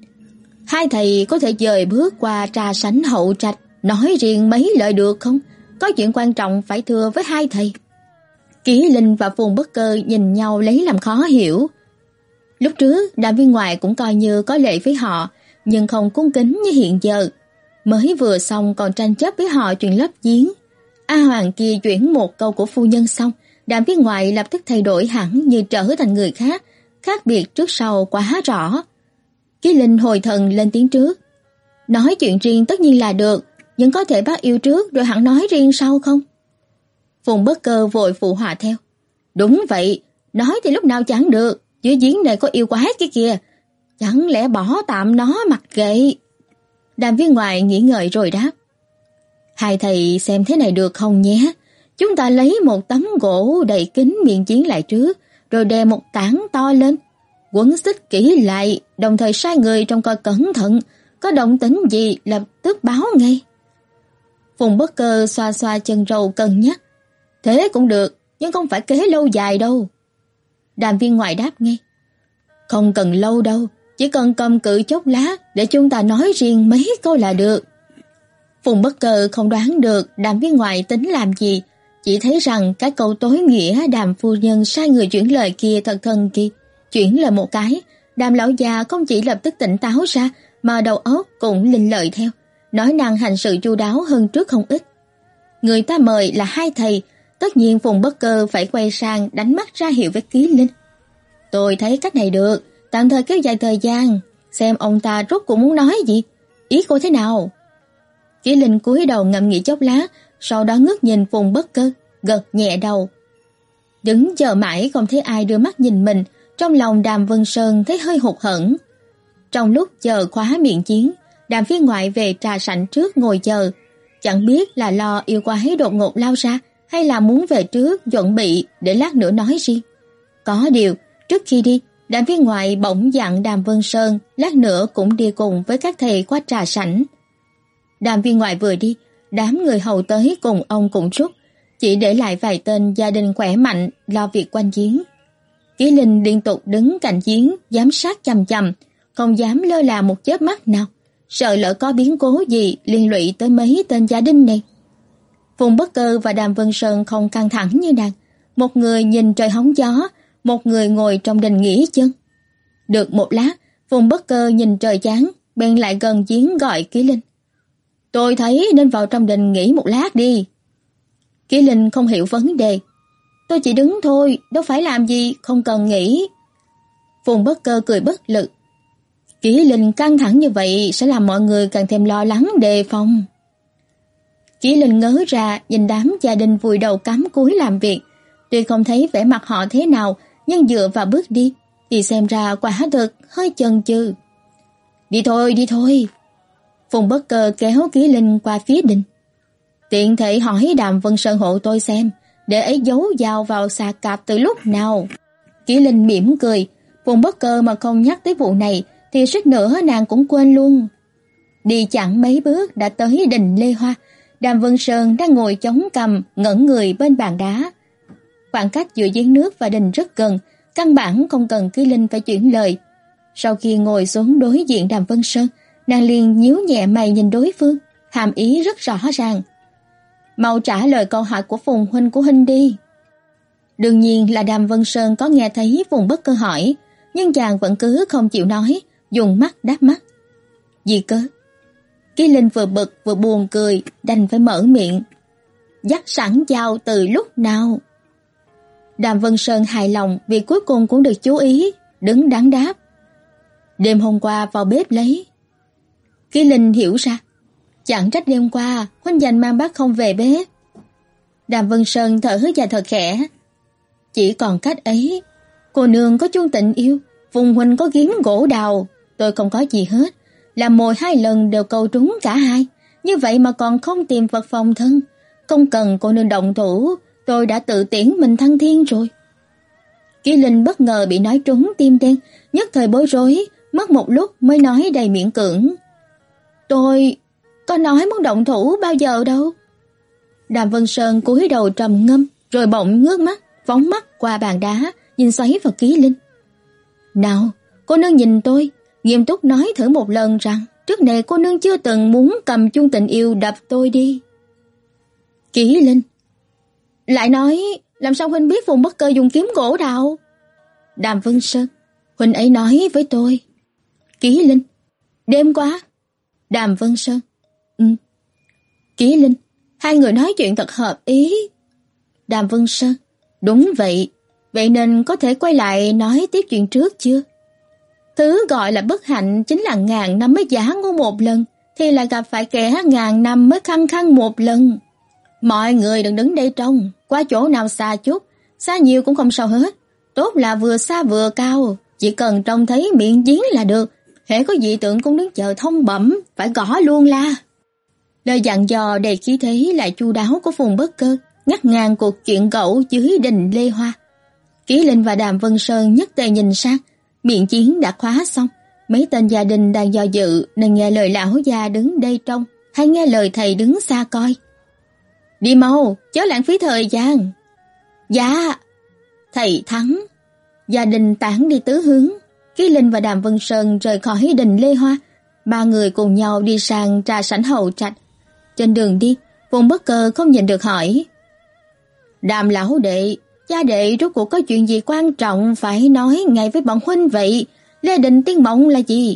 Hai thầy có thể dời bước qua trà sảnh hậu trạch, nói riêng mấy lời được không? Có chuyện quan trọng phải thưa với hai thầy. Ký Linh và Phùng Bất Cơ nhìn nhau lấy làm khó hiểu. Lúc trước Đàm Viên Ngoại cũng coi như có lễ với họ, nhưng không cung kính như hiện giờ. Mới vừa xong còn tranh chấp với họ chuyện lấp giếng. A Hoàng kia chuyển một câu của phu nhân xong, Đàm Viên Ngoại lập tức thay đổi hẳn như trở thành người khác, khác biệt trước sau quá rõ. Ký Linh hồi thần lên tiếng trước. Nói chuyện riêng tất nhiên là được, nhưng có thể bác yêu trước rồi hẳn nói riêng sau không? Phùng Bất Cơ vội phụ họa theo. Đúng vậy, nói thì lúc nào chẳng được, dưới giếng này có yêu quái cái kia, chẳng lẽ bỏ tạm nó mặc kệ. Đàm Viên Ngoại nghĩ ngợi rồi đáp. Hai thầy xem thế này được không nhé? Chúng ta lấy một tấm gỗ đậy kín miệng giếng lại trước, rồi đè một tảng to lên, quấn xích kỹ lại, đồng thời sai người trông coi cẩn thận, có động tĩnh gì lập tức báo ngay. Phùng Bất Cơ xoa xoa chân râu cân nhắc. Thế cũng được, nhưng không phải kế lâu dài đâu. Đàm Viên Ngoại đáp ngay. Không cần lâu đâu, chỉ cần cầm cự chốc lát để chúng ta nói riêng mấy câu là được. Phùng Bất Cơ không đoán được Đàm Viên Ngoại tính làm gì, chỉ thấy rằng cái câu tối nghĩa Đàm phu nhân sai người chuyển lời kia thật thần kỳ. Chuyển lời một cái, Đàm lão già không chỉ lập tức tỉnh táo ra, mà đầu óc cũng linh lợi theo, nói năng hành sự chu đáo hơn trước không ít. Người ta mời là hai thầy, tất nhiên Phùng Bất Cơ phải quay sang đánh mắt ra hiệu với Ký Linh. Tôi thấy cách này được, tạm thời kéo dài thời gian, xem ông ta rốt cuộc muốn nói gì, ý cô thế nào? Ký Linh cúi đầu ngẫm nghĩ chốc lát, sau đó ngước nhìn Phùng Bất Cơ, gật nhẹ đầu. Đứng chờ mãi không thấy ai đưa mắt nhìn mình, trong lòng Đàm Vân Sơn thấy hơi hụt hẫng. Trong lúc chờ khóa miệng chiến, Đàm Viên Ngoại về trà sảnh trước ngồi chờ, chẳng biết là lo yêu quái đột ngột lao ra hay là muốn về trước chuẩn bị để lát nữa nói riêng. Có điều, trước khi đi, Đàm Viên Ngoại bỗng dặn Đàm Vân Sơn lát nữa cũng đi cùng với các thầy qua trà sảnh. Đàm Viên Ngoại vừa đi, đám người hầu tới cùng ông cũng rút, chỉ để lại vài tên gia đình khỏe mạnh lo việc quanh giếng. Ký Linh liên tục đứng cạnh giếng giám sát chằm chằm, không dám lơ là một chớp mắt nào, sợ lỡ có biến cố gì liên lụy tới mấy tên gia đình này. Phùng Bất Cơ và Đàm Vân Sơn không căng thẳng như nàng, một người nhìn trời hóng gió, một người ngồi trong đình nghỉ chân. Được một lát, Phùng Bất Cơ nhìn trời chán, bèn lại gần giếng gọi Ký Linh. Tôi thấy nên vào trong đình nghỉ một lát đi. Ký Linh không hiểu vấn đề. Tôi chỉ đứng thôi, đâu phải làm gì, không cần nghỉ. Phùng Bất Cơ cười bất lực. Ký Linh căng thẳng như vậy sẽ làm mọi người càng thêm lo lắng đề phòng. Ký Linh ngớ ra nhìn đám gia đình vùi đầu cắm cúi làm việc. Tuy không thấy vẻ mặt họ thế nào, nhưng dựa vào bước đi thì xem ra quả thực hơi chần chừ. Đi thôi, đi thôi. Phùng Bất Cơ kéo Ký Linh qua phía đình. Tiện thể hỏi Đàm Vân Sơn hộ tôi xem, để ấy giấu dao vào xà cạp từ lúc nào. Ký Linh mỉm cười, Phùng Bất Cơ mà không nhắc tới vụ này thì suýt nữa nàng cũng quên luôn. Đi chẳng mấy bước đã tới đình Lê Hoa. Đàm Vân Sơn đang ngồi chống cằm ngẩn người bên bàn đá. Khoảng cách giữa giếng nước và đình rất gần, căn bản không cần Ký Linh phải chuyển lời. Sau khi ngồi xuống đối diện Đàm Vân Sơn, nàng liền nhíu nhẹ mày nhìn đối phương, hàm ý rất rõ ràng. Mau trả lời câu hỏi của Phùng huynh của huynh đi. Đương nhiên là Đàm Vân Sơn có nghe thấy Phùng Bất Cơ hỏi, nhưng chàng vẫn cứ không chịu nói, dùng mắt đáp mắt. Gì cơ? Ký Linh vừa bực vừa buồn cười, đành phải mở miệng. Dắt sẵn dao từ lúc nào? Đàm Vân Sơn hài lòng vì cuối cùng cũng được chú ý, đứng đắn đáp. Đêm hôm qua vào bếp lấy. Ký Linh hiểu ra. Chẳng trách đêm qua huynh dành mang bát không về bếp. Đàm Vân Sơn thở dài thật khẽ. Chỉ còn cách ấy. Cô nương có chung tình yêu, Phùng huynh có kiếm gỗ đào, tôi không có gì hết. Làm mồi hai lần đều câu trúng cả hai. như vậy mà còn không tìm vật phòng thân, không cần cô nương động thủ, tôi đã tự tiễn mình thăng thiên rồi. Ký Linh bất ngờ bị nói trúng tim đen, nhất thời bối rối, mất một lúc mới nói đầy miễn cưỡng. Tôi có nói muốn động thủ bao giờ đâu. Đàm Vân Sơn cúi đầu trầm ngâm, rồi bỗng ngước mắt, phóng mắt qua bàn đá, nhìn xoáy vào Ký Linh. Nào, cô nương nhìn tôi, nghiêm túc nói thử một lần rằng trước này cô nương chưa từng muốn cầm chung tình yêu đập tôi đi. Ký Linh lại nói, làm sao huynh biết Phùng Bất Cơ dùng kiếm gỗ đào? Đàm Vân Sơn, huynh ấy nói với tôi. Ký Linh, đêm qua. Đàm Vân Sơn, ừ. Ký Linh, hai người nói chuyện thật hợp ý. Đàm Vân Sơn, đúng vậy, vậy nên có thể quay lại nói tiếp chuyện trước chưa? Thứ gọi là bất hạnh chính là ngàn năm mới giả ngu một lần, thì là gặp phải kẻ ngàn năm mới khăng khăng một lần. Mọi người đừng đứng đây trông, qua chỗ nào xa chút, xa nhiều cũng không sao hết. Tốt là vừa xa vừa cao, chỉ cần trông thấy miệng giếng là được. Hễ có dị tượng cũng đứng chờ thông bẩm, phải gõ luôn la. Lời dặn dò đầy khí thế lại chu đáo của Phùng Bất Cơ, ngắt ngang cuộc chuyện gẫu dưới đình Lê Hoa. Ký Linh và Đàm Vân Sơn nhất tề nhìn sang, miệng chiến đã khóa xong. Mấy tên gia đình đang do dự nên nghe lời lão già đứng đây trông, hay nghe lời thầy đứng xa coi. Đi mau, chớ lãng phí thời gian. Dạ, thầy thắng. Gia đình tản đi tứ hướng. Ký Linh và Đàm Vân Sơn rời khỏi đình Lê Hoa. Ba người cùng nhau đi sang trà sảnh hậu trạch. Trên đường đi, Phùng Bất Cơ không nhìn được hỏi. Đàm lão đệ, cha đệ rốt cuộc có chuyện gì quan trọng phải nói ngay với bọn huynh vậy? Lê Đình Tiên Mộng là gì?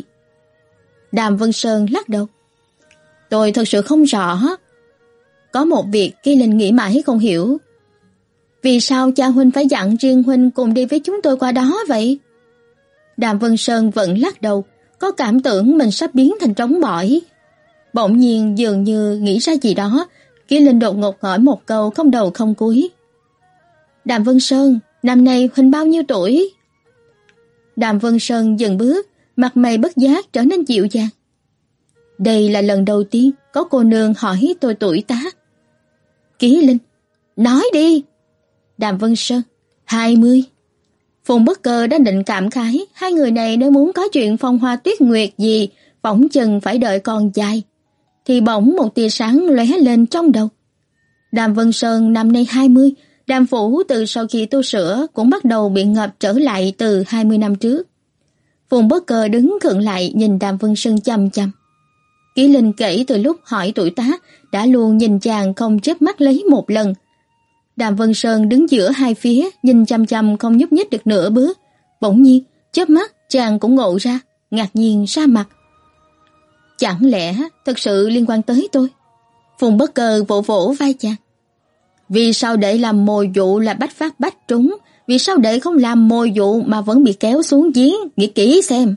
Đàm Vân Sơn lắc đầu. Tôi thật sự không rõ. Có một việc Ký Linh nghĩ mãi không hiểu. Vì sao cha huynh phải dặn riêng huynh cùng đi với chúng tôi qua đó vậy? Đàm Vân Sơn vẫn lắc đầu, có cảm tưởng mình sắp biến thành trống bỏi. Bỗng nhiên dường như nghĩ ra gì đó, Ký Linh đột ngột hỏi một câu không đầu không cuối. Đàm Vân Sơn, năm nay huynh bao nhiêu tuổi? Đàm Vân Sơn dừng bước, mặt mày bất giác trở nên dịu dàng. Đây là lần đầu tiên có cô nương hỏi tôi tuổi tác. Ký Linh, nói đi. Đàm Vân Sơn, hai mươi. Phùng Bất Cơ đã định cảm khái, hai người này nếu muốn có chuyện phong hoa tuyết nguyệt gì, phỏng chừng phải đợi còn dài. Thì bỗng một tia sáng lóe lên trong đầu. Đàm Vân Sơn năm nay hai mươi, Đàm phủ từ sau khi tu sửa cũng bắt đầu bị ngập trở lại từ hai mươi năm trước. Phùng Bất Cơ đứng khựng lại nhìn Đàm Vân Sơn chằm chằm. Ký Linh kể từ lúc hỏi tuổi tác đã luôn nhìn chàng không chớp mắt lấy một lần. Đàm Vân Sơn đứng giữa hai phía, nhìn chằm chằm không nhúc nhích được nửa bước. Bỗng nhiên, chớp mắt chàng cũng ngộ ra, ngạc nhiên ra mặt. Chẳng lẽ thật sự liên quan tới tôi? Phùng Bất Cơ vỗ vỗ vai chàng. Vì sao để làm mồi dụ là bách phát bách trúng? Vì sao để không làm mồi dụ mà vẫn bị kéo xuống giếng? Nghĩ kỹ xem.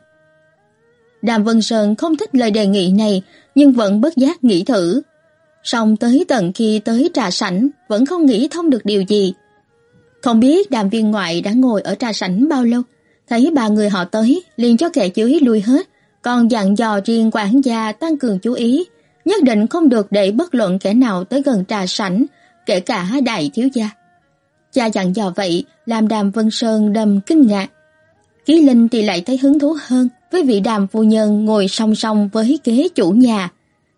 Đàm Vân Sơn không thích lời đề nghị này, nhưng vẫn bất giác nghĩ thử. Song tới tận khi tới trà sảnh vẫn không nghĩ thông được điều gì. Không biết Đàm viên ngoại đã ngồi ở trà sảnh bao lâu, thấy ba người họ tới liền cho kẻ dưới lui hết, còn dặn dò riêng quản gia tăng cường chú ý, nhất định không được để bất luận kẻ nào tới gần trà sảnh, kể cả đại thiếu gia. Cha dặn dò vậy làm Đàm Vân Sơn đầm kinh ngạc. Ký Linh thì lại thấy hứng thú hơn với vị Đàm phu nhân ngồi song song với kế chủ nhà.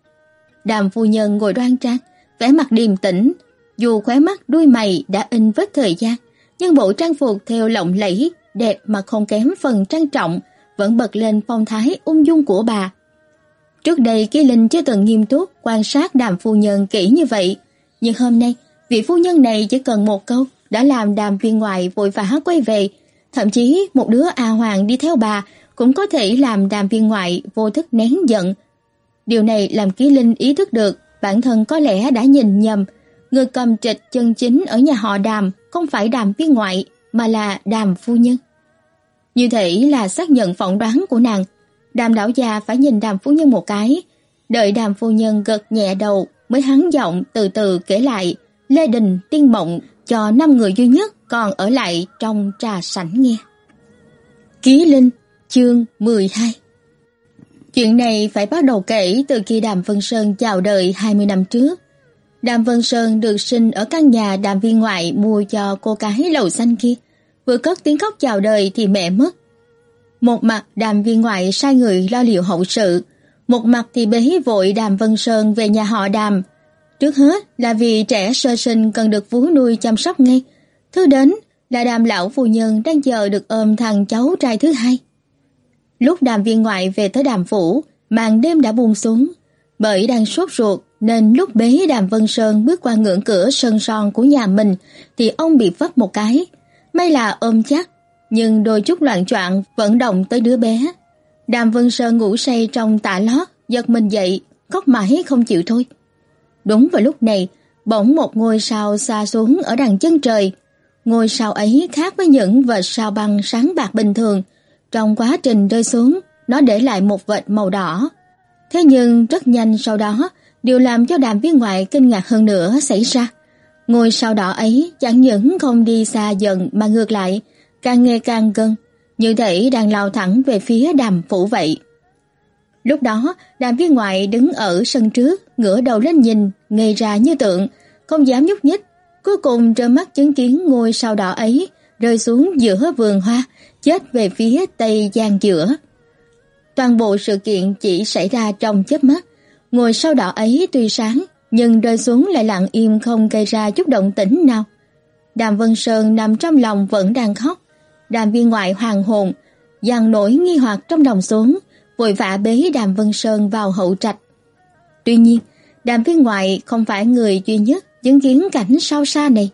Đàm phu nhân ngồi đoan trang, vẻ mặt điềm tĩnh, dù khóe mắt đuôi mày đã in vết thời gian, nhưng bộ trang phục theo lộng lẫy, đẹp mà không kém phần trang trọng, vẫn bật lên phong thái ung dung của bà. Trước đây Ký Linh chưa từng nghiêm túc quan sát Đàm phu nhân kỹ như vậy, nhưng hôm nay vị phu nhân này chỉ cần một câu đã làm Đàm viên ngoại vội vã quay về, thậm chí một đứa A Hoàng đi theo bà cũng có thể làm Đàm viên ngoại vô thức nén giận. Điều này làm Ký Linh ý thức được bản thân có lẽ đã nhìn nhầm, người cầm trịch chân chính ở nhà họ Đàm không phải Đàm viên ngoại mà là Đàm phu nhân. Như thể là xác nhận phỏng đoán của nàng, Đàm lão già phải nhìn Đàm phu nhân một cái, đợi Đàm phu nhân gật nhẹ đầu mới hắn giọng từ từ kể lại Lê Đình Tiên Mộng cho năm người duy nhất còn ở lại trong trà sảnh nghe. Ký Linh chương mười hai. Chuyện này phải bắt đầu kể từ khi Đàm Vân Sơn chào đời hai mươi năm trước. Đàm Vân Sơn được sinh ở căn nhà Đàm viên ngoại mua cho cô gái lầu xanh kia. Vừa cất tiếng khóc chào đời thì mẹ mất. Một mặt Đàm viên ngoại sai người lo liệu hậu sự, một mặt thì bế vội Đàm Vân Sơn về nhà họ Đàm. Trước hết là vì trẻ sơ sinh cần được vú nuôi chăm sóc ngay. Thứ đến là Đàm lão phu nhân đang chờ được ôm thằng cháu trai thứ hai. Lúc Đàm viên ngoại về tới Đàm phủ, màn đêm đã buông xuống. Bởi đang sốt ruột nên lúc bế Đàm Vân Sơn bước qua ngưỡng cửa sơn son của nhà mình thì ông bị vấp một cái. May là ôm chắc, nhưng đôi chút loạng choạng vẫn động tới đứa bé. Đàm Vân Sơn ngủ say trong tã lót, giật mình dậy, khóc mãi không chịu thôi. Đúng vào lúc này, bỗng một ngôi sao xa xuống ở đằng chân trời. Ngôi sao ấy khác với những vệt sao băng sáng bạc bình thường. Trong quá trình rơi xuống, nó để lại một vệt màu đỏ. Thế nhưng rất nhanh sau đó, điều làm cho Đàm viên ngoại kinh ngạc hơn nữa xảy ra. Ngôi sao đỏ ấy chẳng những không đi xa dần mà ngược lại, càng ngày càng gần, như thể đang lao thẳng về phía Đàm phủ vậy. Lúc đó, Đàm viên ngoại đứng ở sân trước, ngửa đầu lên nhìn, ngây ra như tượng, không dám nhúc nhích. Cuối cùng trơ mắt chứng kiến ngôi sao đỏ ấy rơi xuống giữa vườn hoa, chết về phía tây gian giữa. Toàn bộ sự kiện chỉ xảy ra trong chớp mắt. Ngôi sao đỏ ấy tuy sáng, nhưng rơi xuống lại lặng im không gây ra chút động tĩnh nào. Đàm Vân Sơn nằm trong lòng vẫn đang khóc. Đàm viên ngoại hoàng hồn, dằn nỗi nghi hoặc trong lòng xuống, vội vã bế Đàm Vân Sơn vào hậu trạch. Tuy nhiên, Đàm viên ngoại không phải người duy nhất chứng kiến cảnh sao xa này.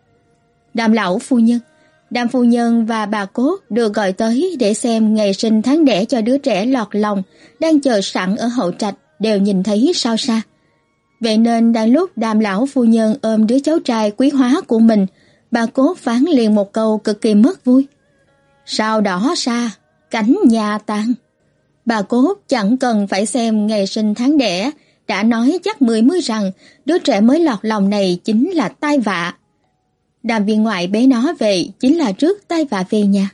Đàm lão phu nhân, Đàm phu nhân và bà Cốt được gọi tới để xem ngày sinh tháng đẻ cho đứa trẻ lọt lòng đang chờ sẵn ở hậu trạch đều nhìn thấy sao xa. Vậy nên đang lúc Đàm lão phu nhân ôm đứa cháu trai quý hóa của mình, bà Cốt phán liền một câu cực kỳ mất vui. Sao đỏ xa, cảnh nhà tàn. Bà Cốt chẳng cần phải xem ngày sinh tháng đẻ, đã nói chắc mười mươi rằng đứa trẻ mới lọt lòng này chính là tai vạ. Đàm viên ngoại bế nó về chính là trước tai vạ về nhà.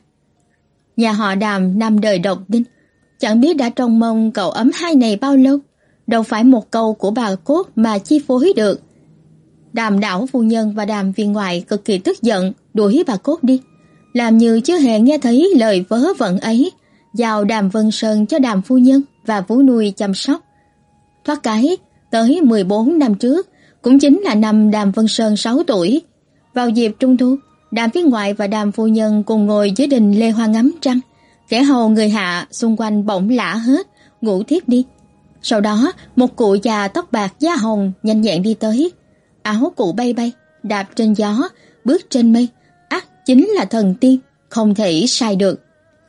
Nhà họ Đàm năm đời độc đinh, chẳng biết đã trông mong cậu ấm hai này bao lâu, đâu phải một câu của bà Cốt mà chi phối được. Đàm lão phu nhân và Đàm viên ngoại cực kỳ tức giận, đuổi bà Cốt đi, làm như chưa hề nghe thấy lời vớ vẩn ấy, giao Đàm Vân Sơn cho Đàm phu nhân và vú nuôi chăm sóc. Thoát cái, tới mười bốn năm trước, cũng chính là năm Đàm Vân Sơn sáu tuổi. Vào dịp Trung thu, Đàm viên ngoại và Đàm phu nhân cùng ngồi dưới đình lê hoa ngắm trăng. Kẻ hầu người hạ xung quanh bỗng lả hết, ngủ thiếp đi. Sau đó, một cụ già tóc bạc da hồng nhanh nhẹn đi tới. Áo cụ bay bay, đạp trên gió, bước trên mây, ắt chính là thần tiên, không thể sai được.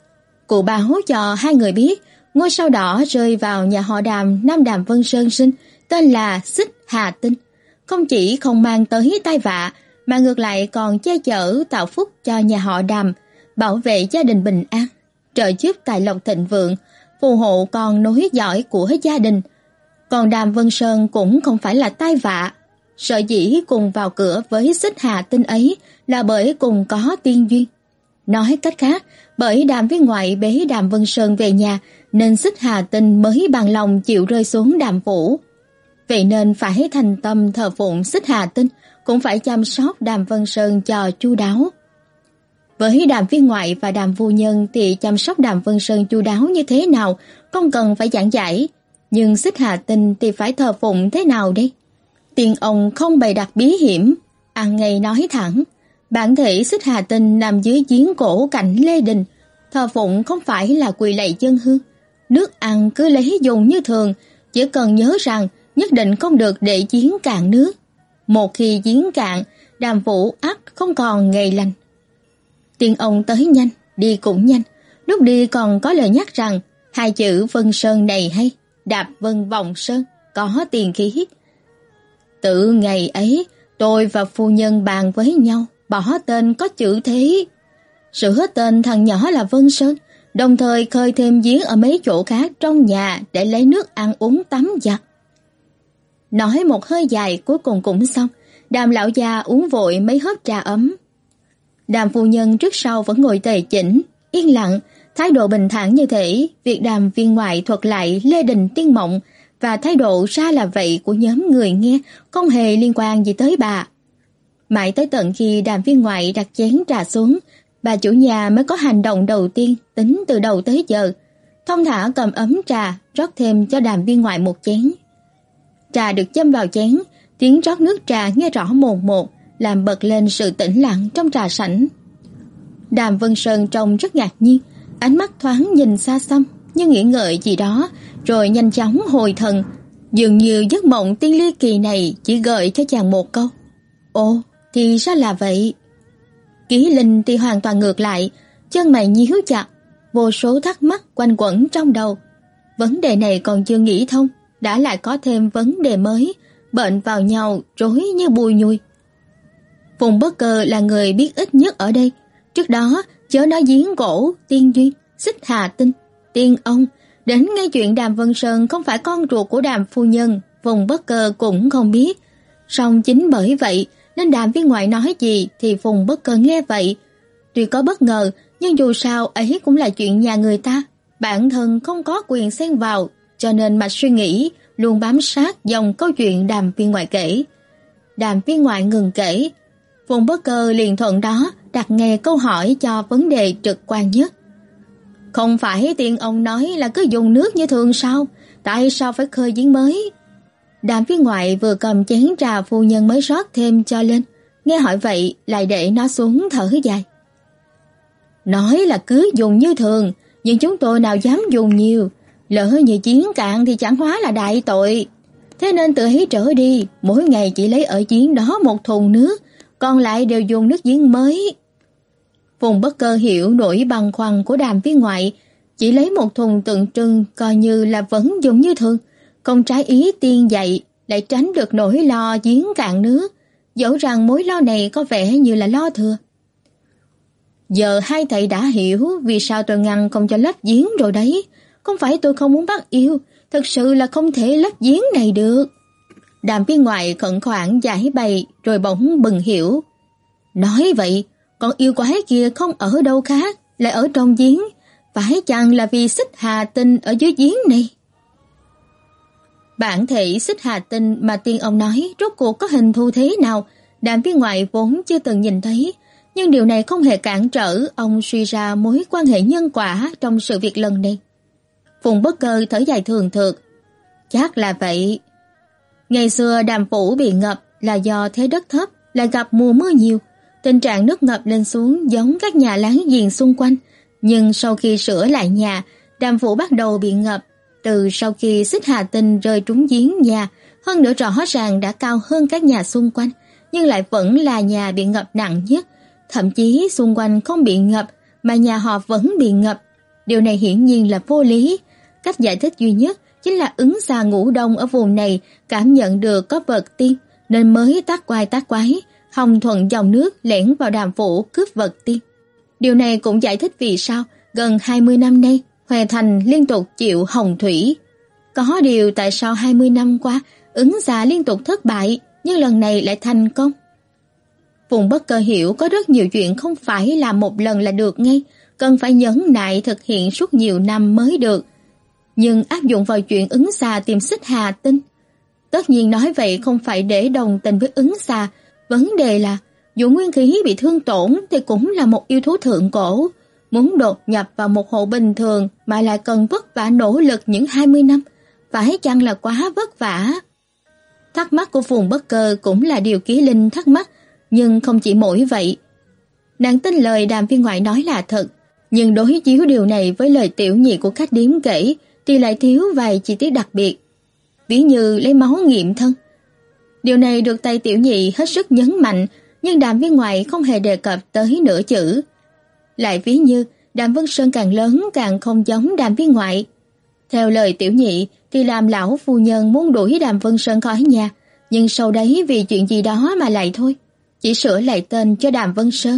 Cụ báo cho hai người biết, ngôi sao đỏ rơi vào nhà họ Đàm năm Đàm Vân Sơn sinh, tên là Xích Hà Tinh. Không chỉ không mang tới tai vạ, mà ngược lại còn che chở tạo phúc cho nhà họ Đàm, bảo vệ gia đình bình an, trợ giúp tài lộc thịnh vượng, phù hộ con nối dõi của gia đình. Còn Đàm Vân Sơn cũng không phải là tai vạ. Sở dĩ cùng vào cửa với Xích Hà Tinh ấy là bởi cùng có tiên duyên. Nói cách khác, bởi Đàm viên ngoại bế Đàm Vân Sơn về nhà nên Xích Hà Tinh mới bằng lòng chịu rơi xuống Đàm phủ. Vậy nên phải thành tâm thờ phụng Xích Hà Tinh, cũng phải chăm sóc Đàm Vân Sơn cho chu đáo. Với Đàm viên ngoại và Đàm phu nhân thì chăm sóc Đàm Vân Sơn chu đáo như thế nào không cần phải giảng giải, nhưng Xích Hà Tinh thì phải thờ phụng thế nào đây? Tiên ông không bày đặt bí hiểm, ăn ngay nói thẳng. Bản thể Xích Hà Tinh nằm dưới giếng cổ cạnh lê đình, thờ phụng không phải là quỳ lạy dân hương. Nước ăn cứ lấy dùng như thường, chỉ cần nhớ rằng nhất định không được để giếng cạn nước. Một khi giếng cạn, Đàm phủ ắt không còn ngày lành. Tiên ông tới nhanh, đi cũng nhanh. Lúc đi còn có lời nhắc rằng hai chữ Vân Sơn này hay, đạp vân vòng sơn, có tiền khí. Tự ngày ấy, tôi và phu nhân bàn với nhau, bỏ tên có chữ thế. Sửa tên thằng nhỏ là Vân Sơn, đồng thời khơi thêm giếng ở mấy chỗ khác trong nhà để lấy nước ăn uống tắm giặt. Nói một hơi dài cuối cùng cũng xong, Đàm lão già uống vội mấy hớp trà ấm. Đàm phu nhân trước sau vẫn ngồi tề chỉnh, yên lặng, Thái độ bình thản như thế, việc Đàm viên ngoại thuật lại Lê Đình Tiên Mộng và thái độ ra là vậy của nhóm người nghe không hề liên quan gì tới bà. Mãi tới tận khi Đàm viên ngoại đặt chén trà xuống, bà chủ nhà mới có hành động đầu tiên tính từ đầu tới giờ. Thong thả cầm ấm trà, rót thêm cho Đàm viên ngoại một chén. Trà được châm vào chén, tiếng rót nước trà nghe rõ mồn một, làm bật lên sự tĩnh lặng trong trà sảnh. Đàm Vân Sơn trông rất ngạc nhiên, ánh mắt thoáng nhìn xa xăm, như nghĩ ngợi gì đó, rồi nhanh chóng hồi thần. Dường như giấc mộng tiên ly kỳ này chỉ gợi cho chàng một câu: ồ, thì ra là vậy. Ký Linh thì hoàn toàn ngược lại, chân mày nhíu chặt, vô số thắc mắc quanh quẩn trong đầu. Vấn đề này còn chưa nghĩ thông, đã lại có thêm vấn đề mới, bệnh vào nhau rối như bùi nhùi. Phùng Bất Cơ là người biết ít nhất ở đây. Trước đó, chớ nói giếng cổ, tiên duyên, xích hà tinh, tiên ông, đến ngay chuyện Đàm Vân Sơn không phải con ruột của Đàm phu nhân, Phùng Bất Cơ cũng không biết. Song chính bởi vậy nên Đàm viên ngoại nói gì thì Phùng Bất Cơ nghe vậy. Tuy có bất ngờ, nhưng dù sao ấy cũng là chuyện nhà người ta, bản thân không có quyền xen vào, cho nên mạch suy nghĩ luôn bám sát dòng câu chuyện Đàm viên ngoại kể. Đàm viên ngoại ngừng kể, Phùng Bất Cơ liền thuận đó đặt nghe câu hỏi cho vấn đề trực quan nhất. Không phải tiên ông nói là cứ dùng nước như thường sao? Tại sao phải khơi giếng mới? Đàm viên ngoại vừa cầm chén trà phu nhân mới rót thêm cho lên, nghe hỏi vậy lại để nó xuống thở dài. Nói là cứ dùng như thường, nhưng chúng tôi nào dám dùng nhiều, lỡ như giếng cạn thì chẳng hóa là đại tội. Thế nên từ ấy trở đi, mỗi ngày chỉ lấy ở giếng đó một thùng nước, còn lại đều dùng nước giếng mới. Phùng Bất Cơ hiểu nỗi băn khoăn của Đàm viên ngoại, chỉ lấy một thùng tượng trưng coi như là vẫn dùng như thường, không trái ý tiên dạy, lại tránh được nỗi lo giếng cạn nước, dẫu rằng mối lo này có vẻ như là lo thừa. Giờ hai thầy đã hiểu vì sao tôi ngăn không cho lấp giếng rồi đấy. Không phải tôi không muốn bắt yêu, thực sự là không thể lấp giếng này được. Đàm viên ngoại khẩn khoản giải bày rồi bỗng bừng hiểu. Nói vậy, con yêu quái kia không ở đâu khác, lại ở trong giếng, phải chăng là vì xích hà tinh ở dưới giếng này? Bản thể xích hà tinh mà tiên ông nói rốt cuộc có hình thù thế nào, Đàm viên ngoại vốn chưa từng nhìn thấy, nhưng điều này không hề cản trở ông suy ra mối quan hệ nhân quả trong sự việc lần này. Phùng Bất Cơ thở dài thường thượt. Chắc là vậy. Ngày xưa Đàm phủ bị ngập là do thế đất thấp, lại gặp mùa mưa nhiều, tình trạng nước ngập lên xuống giống các nhà láng giềng xung quanh. Nhưng sau khi sửa lại nhà, Đàm phủ bắt đầu bị ngập. Từ sau khi xích hà tinh rơi trúng giếng nhà, hơn nữa rõ ràng đã cao hơn các nhà xung quanh, nhưng lại vẫn là nhà bị ngập nặng nhất. Thậm chí xung quanh không bị ngập, mà nhà họ vẫn bị ngập. Điều này hiển nhiên là vô lý. Cách giải thích duy nhất chính là ứng xà ngũ đông ở vùng này cảm nhận được có vật tiên, nên mới tác quái tác quái, hòng thuận dòng nước lẻn vào Đàm phủ cướp vật tiên. Điều này cũng giải thích vì sao gần hai mươi năm nay Hoè Thành liên tục chịu hồng thủy. Có điều tại sao hai mươi năm qua ứng xà liên tục thất bại, nhưng lần này lại thành công. Phùng Bất Cơ hiểu có rất nhiều chuyện không phải làm một lần là được ngay, cần phải nhẫn nại thực hiện suốt nhiều năm mới được. Nhưng áp dụng vào chuyện ứng xà tìm xích hà tinh, tất nhiên nói vậy không phải để đồng tình với ứng xà. Vấn đề là dù nguyên khí bị thương tổn thì cũng là một yêu thú thượng cổ, muốn đột nhập vào một hộ bình thường mà lại cần vất vả nỗ lực những hai mươi năm, phải chăng là quá vất vả? Thắc mắc của Phùng Bất Cơ cũng là điều Ký Linh thắc mắc, nhưng không chỉ mỗi vậy. Nàng tin lời Đàm viên ngoại nói là thật, nhưng đối chiếu điều này với lời tiểu nhị của khách điếm kể thì lại thiếu vài chi tiết đặc biệt, ví như lấy máu nghiệm thân. Điều này được tay tiểu nhị hết sức nhấn mạnh, nhưng Đàm viên ngoại không hề đề cập tới nửa chữ. Lại ví như Đàm Vân Sơn càng lớn càng không giống Đàm viên ngoại. Theo lời tiểu nhị thì làm lão phu nhân muốn đuổi Đàm Vân Sơn khỏi nhà, nhưng sau đấy vì chuyện gì đó mà lại thôi, chỉ sửa lại tên cho Đàm Vân Sơn.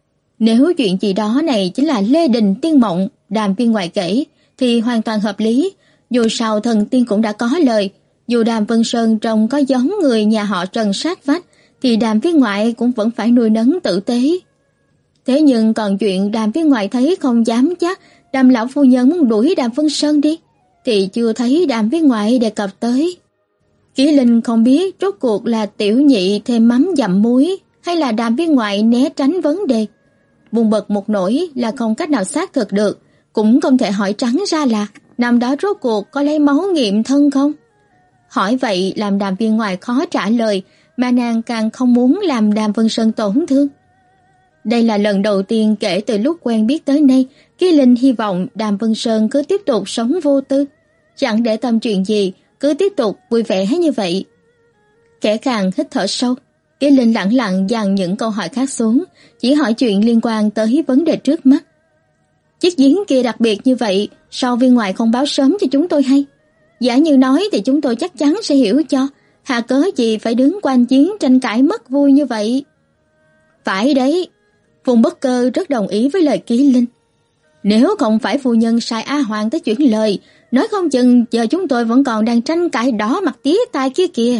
Nếu chuyện gì đó này chính là Lê Đình Tiên Mộng Đàm viên ngoại kể thì hoàn toàn hợp lý, dù sao thần tiên cũng đã có lời, dù Đàm Vân Sơn trông có giống người nhà họ Trần sát vách thì Đàm viên ngoại cũng vẫn phải nuôi nấng tử tế. Thế nhưng còn chuyện Đàm viên ngoại thấy không dám chắc Đàm lão phu nhân muốn đuổi Đàm Vân Sơn đi, thì chưa thấy Đàm viên ngoại đề cập tới. Kỷ Linh không biết rốt cuộc là tiểu nhị thêm mắm dặm muối hay là Đàm viên ngoại né tránh vấn đề. Buồn bực một nỗi là không cách nào xác thực được, cũng không thể hỏi trắng ra là năm đó rốt cuộc có lấy máu nghiệm thân không. Hỏi vậy làm Đàm viên ngoại khó trả lời, mà nàng càng không muốn làm Đàm Vân Sơn tổn thương. Đây là lần đầu tiên kể từ lúc quen biết tới nay, Kỷ Linh hy vọng Đàm Vân Sơn cứ tiếp tục sống vô tư, chẳng để tâm chuyện gì, cứ tiếp tục vui vẻ như vậy. Kẻ càng hít thở sâu, Kỷ Linh lặng lặng dàn những câu hỏi khác xuống, chỉ hỏi chuyện liên quan tới vấn đề trước mắt. Chiếc giếng kia đặc biệt như vậy, sao viên ngoại không báo sớm cho chúng tôi hay? Giả như nói thì chúng tôi chắc chắn sẽ hiểu cho, hà cớ gì phải đứng quanh giếng tranh cãi mất vui như vậy. Phải đấy, Phùng Bất Cơ rất đồng ý với lời Kỷ Linh. Nếu không phải phu nhân sai A Hoàng tới chuyển lời, nói không chừng giờ chúng tôi vẫn còn đang tranh cãi đỏ mặt tía tai kia kìa.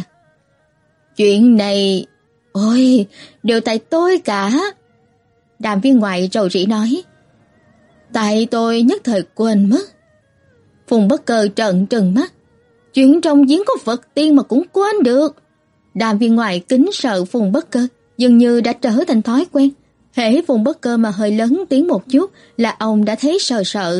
Chuyện này, ôi, đều tại tôi cả. Đàm viên ngoại rầu rĩ nói. Tại tôi nhất thời quên mất. Phùng Bất Cơ trợn trừng mắt. Chuyện trong giếng có vật tiên mà cũng quên được. Đàm viên ngoại kính sợ Phùng Bất Cơ, dường như đã trở thành thói quen. Hễ Phùng Bất Cơ mà hơi lớn tiếng một chút là ông đã thấy sợ sợ.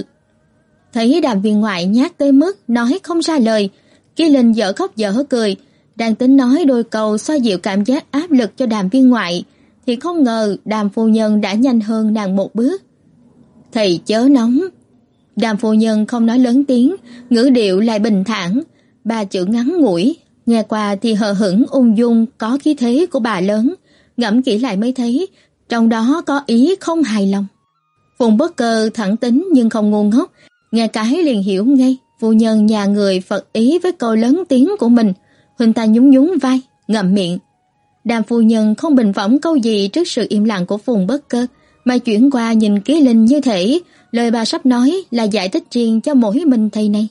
Thấy Đàm viên ngoại nhát tới mức nói không ra lời, Kỷ Linh dở khóc dở cười, đang tính nói đôi câu xoa dịu cảm giác áp lực cho Đàm viên ngoại, thì không ngờ Đàm phu nhân đã nhanh hơn nàng một bước. Thầy chớ nóng. Đàm phu nhân không nói lớn tiếng, ngữ điệu lại bình thản, ba chữ ngắn ngủi, nghe qua thì hờ hững ung dung có khí thế của bà lớn, ngẫm kỹ lại mới thấy trong đó có ý không hài lòng. Phùng Bất Cơ thẳng tính nhưng không ngu ngốc, nghe cái liền hiểu ngay, phu nhân nhà người phật ý với câu lớn tiếng của mình. Huynh ta nhún nhún vai, ngậm miệng. Đàm phu nhân không bình phẩm câu gì trước sự im lặng của Phùng Bất Cơ, mà chuyển qua nhìn Kỷ Linh như thể lời bà sắp nói là giải thích riêng cho mỗi mình thầy này.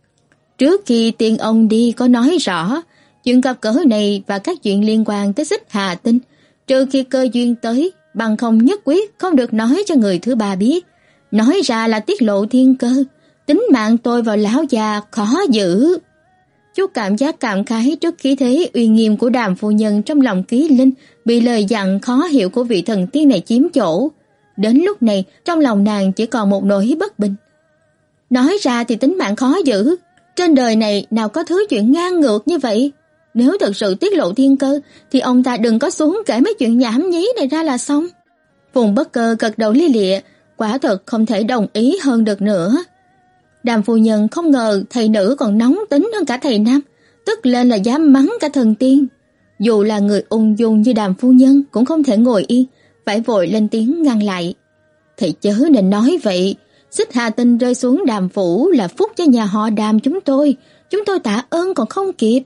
Trước khi tiên ông đi có nói rõ, chuyện gặp cỡ này và các chuyện liên quan tới Xích Hà Tinh, trừ khi cơ duyên tới, bằng không nhất quyết không được nói cho người thứ ba biết. Nói ra là tiết lộ thiên cơ, tính mạng tôi vào lão già khó giữ. Chú cảm giác cảm khái trước khí thế uy nghiêm của Đàm phu nhân trong lòng Kỷ Linh bị lời dặn khó hiểu của vị thần tiên này chiếm chỗ. Đến lúc này, trong lòng nàng chỉ còn một nỗi bất bình. Nói ra thì tính mạng khó giữ, trên đời này nào có thứ chuyện ngang ngược như vậy. Nếu thật sự tiết lộ thiên cơ, thì ông ta đừng có xuống kể mấy chuyện nhảm nhí này ra là xong. Phùng Bất Cơ gật đầu lia lịa, quả thật không thể đồng ý hơn được nữa. Đàm phu nhân không ngờ thầy nữ còn nóng tính hơn cả thầy nam, tức lên là dám mắng cả thần tiên. Dù là người ung dung như Đàm phu nhân cũng không thể ngồi yên, phải vội lên tiếng ngăn lại. Thầy chớ nên nói vậy, Xích Hà Tinh rơi xuống Đàm phủ là phúc cho nhà họ Đàm chúng tôi, chúng tôi tạ ơn còn không kịp.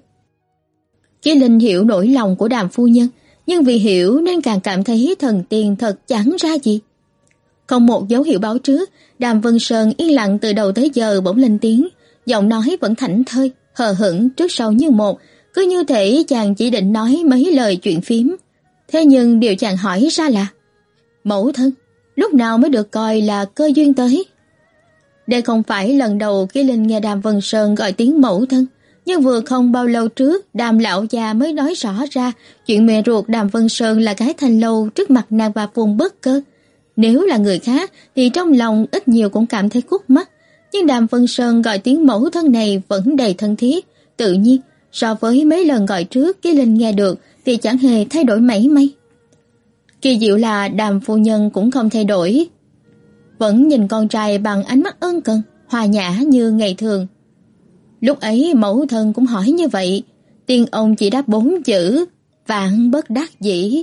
Kỷ Linh hiểu nỗi lòng của Đàm phu nhân, nhưng vì hiểu nên càng cảm thấy thần tiên thật chẳng ra gì. Không một dấu hiệu báo trước, Đàm Vân Sơn yên lặng từ đầu tới giờ bỗng lên tiếng, giọng nói vẫn thảnh thơi, hờ hững trước sau như một, cứ như thể chàng chỉ định nói mấy lời chuyện phím. Thế nhưng điều chàng hỏi ra là: mẫu thân, lúc nào mới được coi là cơ duyên tới? Đây không phải lần đầu Kỷ Linh nghe Đàm Vân Sơn gọi tiếng mẫu thân, nhưng vừa không bao lâu trước Đàm lão già mới nói rõ ra chuyện mẹ ruột Đàm Vân Sơn là cái Thanh Lâu trước mặt nàng và Phùng Bất Cơ. Nếu là người khác thì trong lòng ít nhiều cũng cảm thấy khúc mắc, nhưng Đàm Vân Sơn gọi tiếng mẫu thân này vẫn đầy thân thiết, tự nhiên, so với mấy lần gọi trước Kỷ Linh nghe được thì chẳng hề thay đổi mảy may. Kỳ diệu là Đàm phu nhân cũng không thay đổi, vẫn nhìn con trai bằng ánh mắt ân cần, hòa nhã như ngày thường. Lúc ấy mẫu thân cũng hỏi như vậy, tiên ông chỉ đáp bốn chữ: vạn bất đắc dĩ.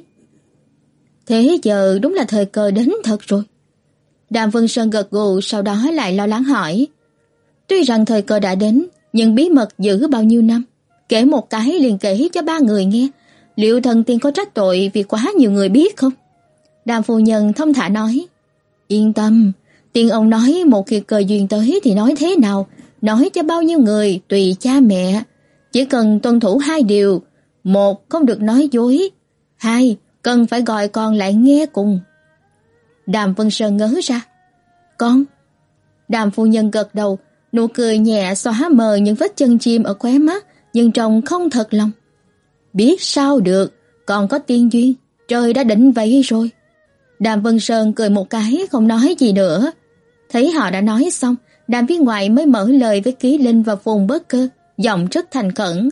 Thế giờ đúng là thời cơ đến thật rồi. Đàm Vân Sơn gật gù, sau đó lại lo lắng hỏi: tuy rằng thời cơ đã đến, nhưng bí mật giữ bao nhiêu năm, kể một cái liền kể cho ba người nghe, liệu thần tiên có trách tội vì quá nhiều người biết không? Đàm phu nhân thông thả nói: yên tâm, tiên ông nói một khi cơ duyên tới thì nói thế nào, nói cho bao nhiêu người tùy cha mẹ, chỉ cần tuân thủ hai điều: một, không được nói dối; hai, cần phải gọi con lại nghe cùng. Đàm Vân Sơn ngớ ra: con? Đàm phu nhân gật đầu, nụ cười nhẹ xóa mờ những vết chân chim ở khóe mắt, nhưng trông không thật lòng. Biết sao được, còn có tiên duyên, trời đã định vậy rồi. Đàm Vân Sơn cười một cái không nói gì nữa. Thấy họ đã nói xong, Đàm Viên Ngoại mới mở lời với Ký Linh và Phùng Bất Cơ, giọng rất thành khẩn.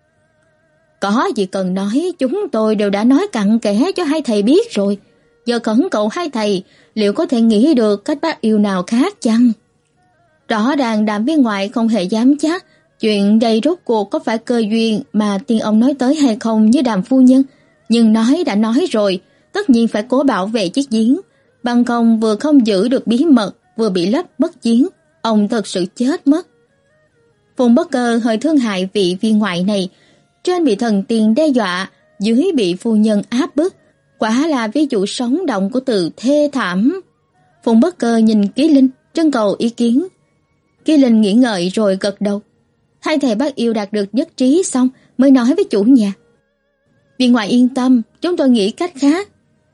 Có gì cần nói, chúng tôi đều đã nói cặn kẽ cho hai thầy biết rồi. Giờ khẩn cầu hai thầy, liệu có thể nghĩ được cách bác yêu nào khác chăng? Rõ ràng Đàm Viên Ngoại không hề dám chắc chuyện đây rốt cuộc có phải cơ duyên mà tiên ông nói tới hay không với Đàm phu nhân, nhưng nói đã nói rồi, tất nhiên phải cố bảo vệ chiếc giếng, bằng không vừa không giữ được bí mật, vừa bị lấp mất giếng, ông thật sự chết mất. Phùng Bất Cơ hơi thương hại vị viên ngoại này, trên bị thần tiên đe dọa, dưới bị phu nhân áp bức, quả là ví dụ sống động của từ thê thảm. Phùng Bất Cơ nhìn Ký Linh, trưng cầu ý kiến. Ký Linh nghĩ ngợi rồi gật đầu. Hai thầy bác yêu đạt được nhất trí xong mới nói với chủ nhà. Viên ngoại yên tâm, chúng tôi nghĩ cách khác.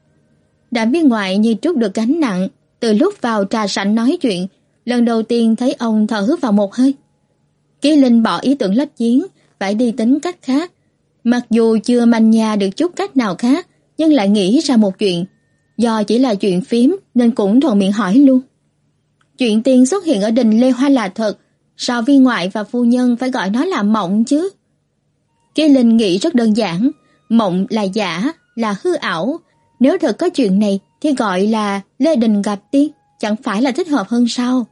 Đàm viên ngoại như trút được gánh nặng, từ lúc vào trà sảnh nói chuyện, lần đầu tiên thấy ông thở vào một hơi. Ký Linh bỏ ý tưởng lấp giếng, phải đi tính cách khác. Mặc dù chưa manh nha được chút cách nào khác, nhưng lại nghĩ ra một chuyện. Do chỉ là chuyện phím nên cũng thuận miệng hỏi luôn. Chuyện tiên xuất hiện ở đình Lê Hoa là thật, sao viên ngoại và phu nhân phải gọi nó là mộng chứ? Ký Linh nghĩ rất đơn giản, mộng là giả, là hư ảo. Nếu thật có chuyện này thì gọi là Lê Đình gặp tiên, chẳng phải là thích hợp hơn sao?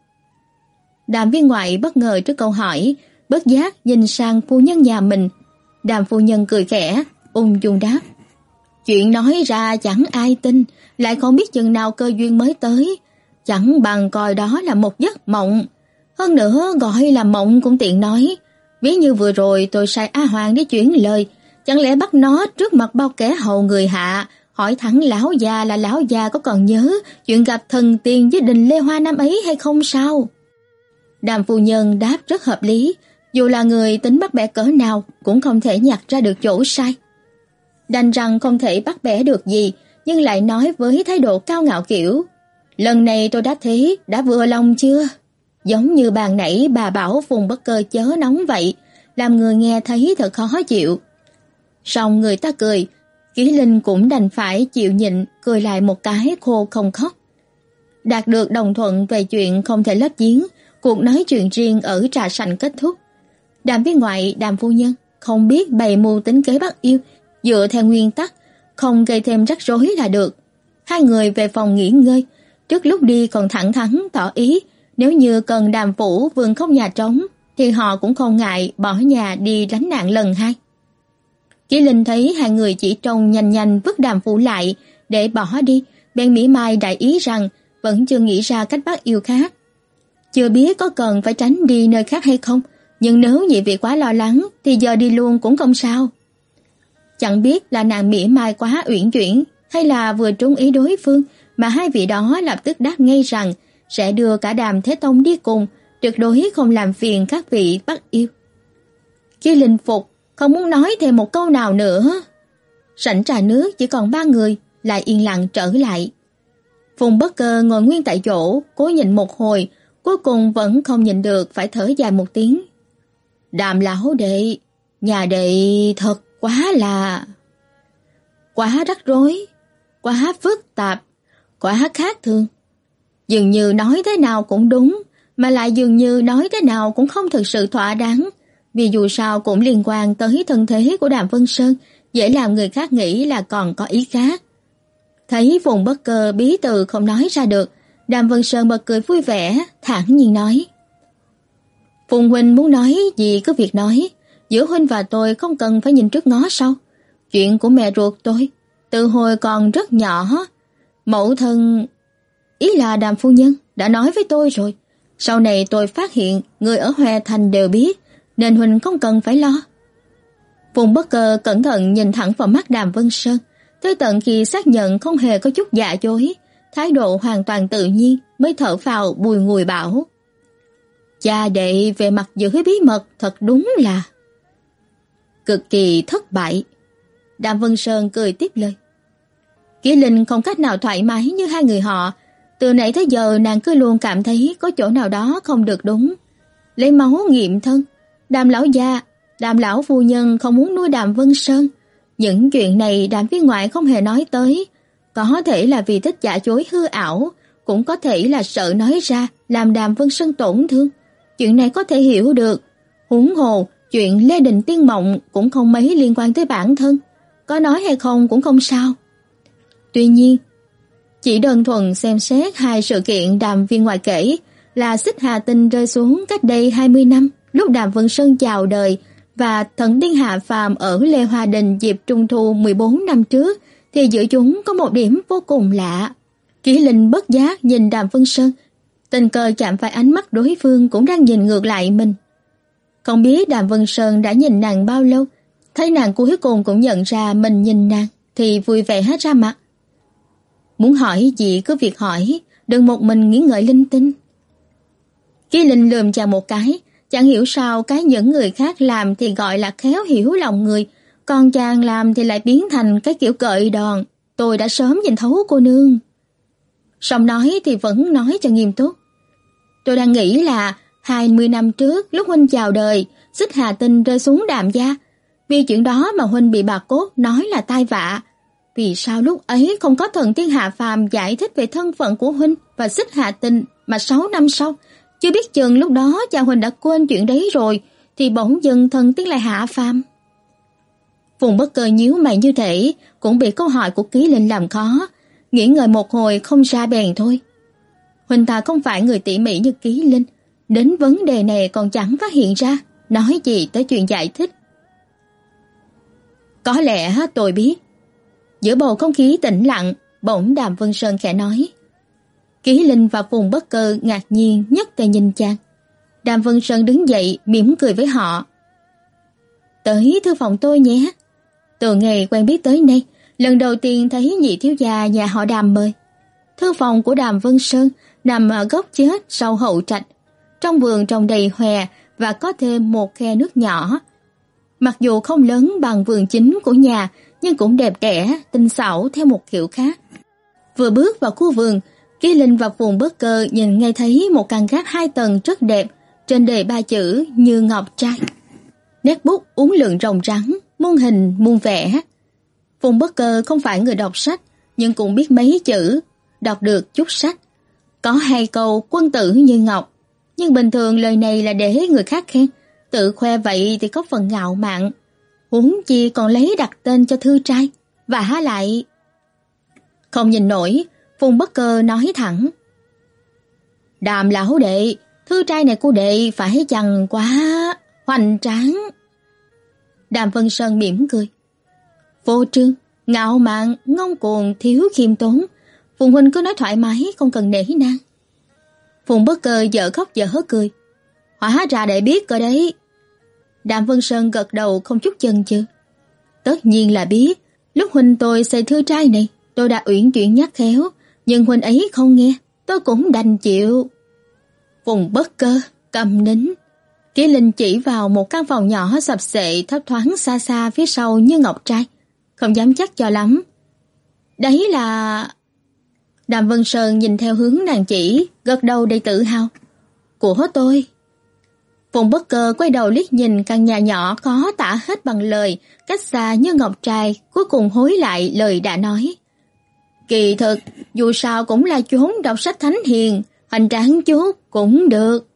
Đàm viên ngoại bất ngờ trước câu hỏi, bất giác nhìn sang phu nhân nhà mình. Đàm phu nhân cười khẽ, ung dung đáp. Chuyện nói ra chẳng ai tin, lại không biết chừng nào cơ duyên mới tới. Chẳng bằng coi đó là một giấc mộng. Hơn nữa gọi là mộng cũng tiện nói. Ví như vừa rồi tôi sai A Hoàng đi chuyển lời, chẳng lẽ bắt nó trước mặt bao kẻ hầu người hạ, hỏi thẳng lão già là lão già có còn nhớ chuyện gặp thần tiên với đình Lê Hoa năm ấy hay không sao? Đàm phu nhân đáp rất hợp lý, dù là người tính bắt bẻ cỡ nào cũng không thể nhặt ra được chỗ sai. Đành rằng không thể bắt bẻ được gì, nhưng lại nói với thái độ cao ngạo kiểu, lần này tôi đã thấy, đã vừa lòng chưa? Giống như bàn nãy bà bảo Phùng Bất Cơ chớ nóng vậy, làm người nghe thấy thật khó chịu. Xong người ta cười, Ký Linh cũng đành phải chịu nhịn, cười lại một cái khô không khóc. Đạt được đồng thuận về chuyện không thể lấp giếng, cuộc nói chuyện riêng ở trà sảnh kết thúc. Đàm viên ngoại, Đàm phu nhân không biết bày mưu tính kế bắt yêu, dựa theo nguyên tắc không gây thêm rắc rối là được. Hai người về phòng nghỉ ngơi, trước lúc đi còn thẳng thắn tỏ ý nếu như cần Đàm phủ vườn không nhà trống thì họ cũng không ngại bỏ nhà đi lánh nạn lần hai. Ký Linh thấy hai người chỉ trông nhanh nhanh vứt Đàm phủ lại để bỏ đi, bèn mỉa mai đại ý rằng vẫn chưa nghĩ ra cách bắt yêu khác. Chưa biết có cần phải tránh đi nơi khác hay không, nhưng nếu nhị vị quá lo lắng thì giờ đi luôn cũng không sao. Chẳng biết là nàng mỉa mai quá uyển chuyển hay là vừa trúng ý đối phương mà hai vị đó lập tức đáp ngay rằng sẽ đưa cả Đàm Thế Tông đi cùng, tuyệt đối không làm phiền các vị bắt yêu. Khi Linh phục, không muốn nói thêm một câu nào nữa. Sảnh trà nước chỉ còn ba người, lại yên lặng trở lại. Phùng Bất Cơ ngồi nguyên tại chỗ, cố nhịn một hồi, cuối cùng vẫn không nhịn được phải thở dài một tiếng. Đàm lão đệ, nhà đệ thật quá là... quá rắc rối, quá phức tạp, quá khác thường. Dường như nói thế nào cũng đúng, mà lại dường như nói thế nào cũng không thực sự thỏa đáng, vì dù sao cũng liên quan tới thân thế của Đàm Vân Sơn, dễ làm người khác nghĩ là còn có ý khác. Thấy Phùng Bất Cơ bí từ không nói ra được, Đàm Vân Sơn bật cười vui vẻ, thản nhiên nói. Phùng huynh muốn nói gì cứ việc nói, giữa huynh và tôi không cần phải nhìn trước ngó sau. Chuyện của mẹ ruột tôi, từ hồi còn rất nhỏ, mẫu thân, ý là Đàm phu nhân, đã nói với tôi rồi. Sau này tôi phát hiện người ở Hoè Thành đều biết, nên huynh không cần phải lo. Phùng Bất Cơ cẩn thận nhìn thẳng vào mắt Đàm Vân Sơn, tới tận khi xác nhận không hề có chút giả dối, thái độ hoàn toàn tự nhiên mới thở phào bùi ngùi bảo. Cha đệ về mặt giữ bí mật thật đúng là cực kỳ thất bại. Đàm Vân Sơn cười tiếp lời. Ký Linh không cách nào thoải mái như hai người họ, Từ nãy tới giờ nàng cứ luôn cảm thấy có chỗ nào đó không được đúng. Lấy máu nghiệm thân, Đàm lão gia, Đàm lão phu nhân không muốn nuôi Đàm Vân Sơn. Những chuyện này Đàm viên ngoại không hề nói tới, có thể là vì thích giả dối hư ảo, cũng có thể là sợ nói ra làm Đàm Vân Sơn tổn thương. Chuyện này có thể hiểu được, huống hồ chuyện Lê Đình Tiên Mộng cũng không mấy liên quan tới bản thân, có nói hay không cũng không sao. Tuy nhiên, chỉ đơn thuần xem xét hai sự kiện Đàm viên ngoại kể là xích hà tinh rơi xuống cách đây hai mươi năm, lúc Đàm Vân Sơn chào đời, và thần tiên hạ phàm ở Lê Hoa Đình dịp Trung thu mười bốn năm trước, thì giữa chúng có một điểm vô cùng lạ. Kỷ Linh bất giác nhìn Đàm Vân Sơn, tình cờ chạm phải ánh mắt đối phương cũng đang nhìn ngược lại mình. Không biết Đàm Vân Sơn đã nhìn nàng bao lâu, thấy nàng cuối cùng cũng nhận ra mình nhìn nàng thì vui vẻ hết ra mặt. Muốn hỏi gì cứ việc hỏi, đừng một mình nghĩ ngợi linh tinh. Kỷ Linh lườm chàng một cái, chẳng hiểu sao cái những người khác làm thì gọi là khéo hiểu lòng người, còn chàng làm thì lại biến thành cái kiểu cợi đòn. Tôi đã sớm nhìn thấu cô nương. Xong nói thì vẫn nói cho nghiêm túc. Tôi đang nghĩ là hai mươi năm trước lúc huynh chào đời, xích hà tinh rơi xuống Đàm gia. Vì chuyện đó mà huynh bị bà Cốt nói là tai vạ. Vì sao lúc ấy không có thần tiên hạ phàm giải thích về thân phận của huynh và xích hà tinh, mà sáu năm sau, chưa biết chừng lúc đó cha huynh đã quên chuyện đấy rồi, thì bỗng dưng thần tiên lại hạ phàm. Phùng Bất Cơ nhíu mày như thể cũng bị câu hỏi của Kỷ Linh làm khó, nghĩ ngợi một hồi không ra bèn thôi. Huynh ta không phải người tỉ mỉ như Kỷ Linh, đến vấn đề này còn chẳng phát hiện ra, nói gì tới chuyện giải thích. Có lẽ tôi biết. Giữa bầu không khí tĩnh lặng, bỗng Đàm Vân Sơn khẽ nói. Kỷ Linh và Phùng Bất Cơ ngạc nhiên nhất tề nhìn chàng. Đàm Vân Sơn đứng dậy mỉm cười với họ. Tới thư phòng tôi nhé. Từ ngày quen biết tới nay, lần đầu tiên thấy nhị thiếu gia nhà họ Đàm mời. Thư phòng của Đàm Vân Sơn nằm ở góc chết sau hậu trạch. Trong vườn trồng đầy hòe và có thêm một khe nước nhỏ. Mặc dù không lớn bằng vườn chính của nhà, nhưng cũng đẹp đẽ, tinh xảo theo một kiểu khác. Vừa bước vào khu vườn, Kỷ Linh và Phùng Bất Cơ nhìn ngay thấy một căn gác hai tầng rất đẹp, trên đề ba chữ Như Ngọc Trai. Nét bút uốn lượn rồng rắn, muôn hình muôn vẻ. Phùng Bất Cơ không phải người đọc sách, nhưng cũng biết mấy chữ, đọc được chút sách. Có hai câu quân tử như ngọc, nhưng bình thường lời này là để người khác khen, tự khoe vậy thì có phần ngạo mạn. Huống chi còn lấy đặt tên cho thư trai, và há lại. Không nhìn nổi, Phùng Bất Cơ nói thẳng. Đàm lão đệ, thư trai này của đệ phải chăng quá hoành tráng. Đàm Vân Sơn mỉm cười. Vô trương, ngạo mạn, ngông cuồng, thiếu khiêm tốn. Phùng huynh cứ nói thoải mái, không cần nể nang. Phùng Bất Cơ dở khóc dở cười. Hóa ra đệ biết cơ đấy. Đàm Vân Sơn gật đầu không chút chần chừ. Tất nhiên là biết. Lúc huynh tôi xây thư trai này, tôi đã uyển chuyển nhắc khéo, nhưng huynh ấy không nghe, tôi cũng đành chịu. Phùng Bất Cơ cầm nín. Kỷ Linh chỉ vào một căn phòng nhỏ sập xệ thấp thoáng xa xa phía sau Như Ngọc Trai, không dám chắc cho lắm. Đấy là... Đàm Vân Sơn nhìn theo hướng nàng chỉ, gật đầu đầy tự hào. Của tôi. Phùng Bất Cơ quay đầu liếc nhìn căn nhà nhỏ khó tả hết bằng lời, cách xa Như Ngọc Trai, cuối cùng hối lại lời đã nói. Kỳ thực, dù sao cũng là chốn đọc sách thánh hiền, hoành tráng chút cũng được.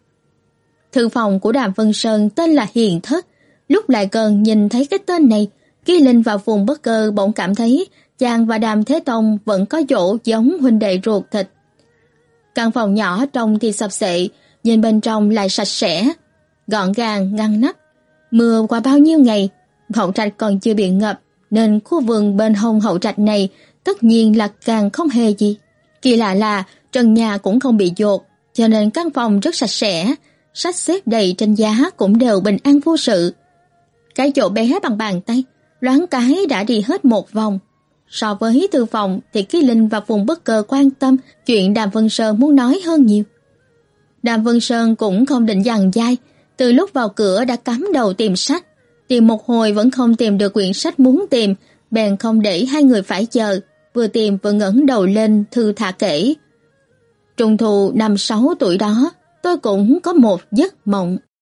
Thư phòng của Đàm Vân Sơn tên là Hiền Thất. Lúc lại gần nhìn thấy cái tên này, Kỷ Linh và Phùng Bất Cơ bỗng cảm thấy chàng và Đàm Thế Tông vẫn có chỗ giống huynh đệ ruột thịt. Căn phòng nhỏ trông thì sập xệ, nhìn bên trong lại sạch sẽ, gọn gàng ngăn nắp. Mưa qua bao nhiêu ngày, hậu trạch còn chưa bị ngập, nên khu vườn bên hông hậu trạch này tất nhiên là càng không hề gì. Kỳ lạ là trần nhà cũng không bị dột, cho nên căn phòng rất sạch sẽ, sách xếp đầy trên giá cũng đều bình an vô sự. Cái chỗ bé bằng bàn tay, loáng cái đã đi hết một vòng. So với thư phòng thì Kỷ Linh và Phùng Bất Cơ quan tâm chuyện Đàm Vân Sơn muốn nói hơn nhiều. Đàm Vân Sơn cũng không định dằn dai, từ lúc vào cửa đã cắm đầu tìm sách, tìm một hồi vẫn không tìm được quyển sách muốn tìm, bèn không để hai người phải chờ, vừa tìm vừa ngẩng đầu lên thư thả kể. Trung thu năm sáu tuổi đó, tôi cũng có một giấc mộng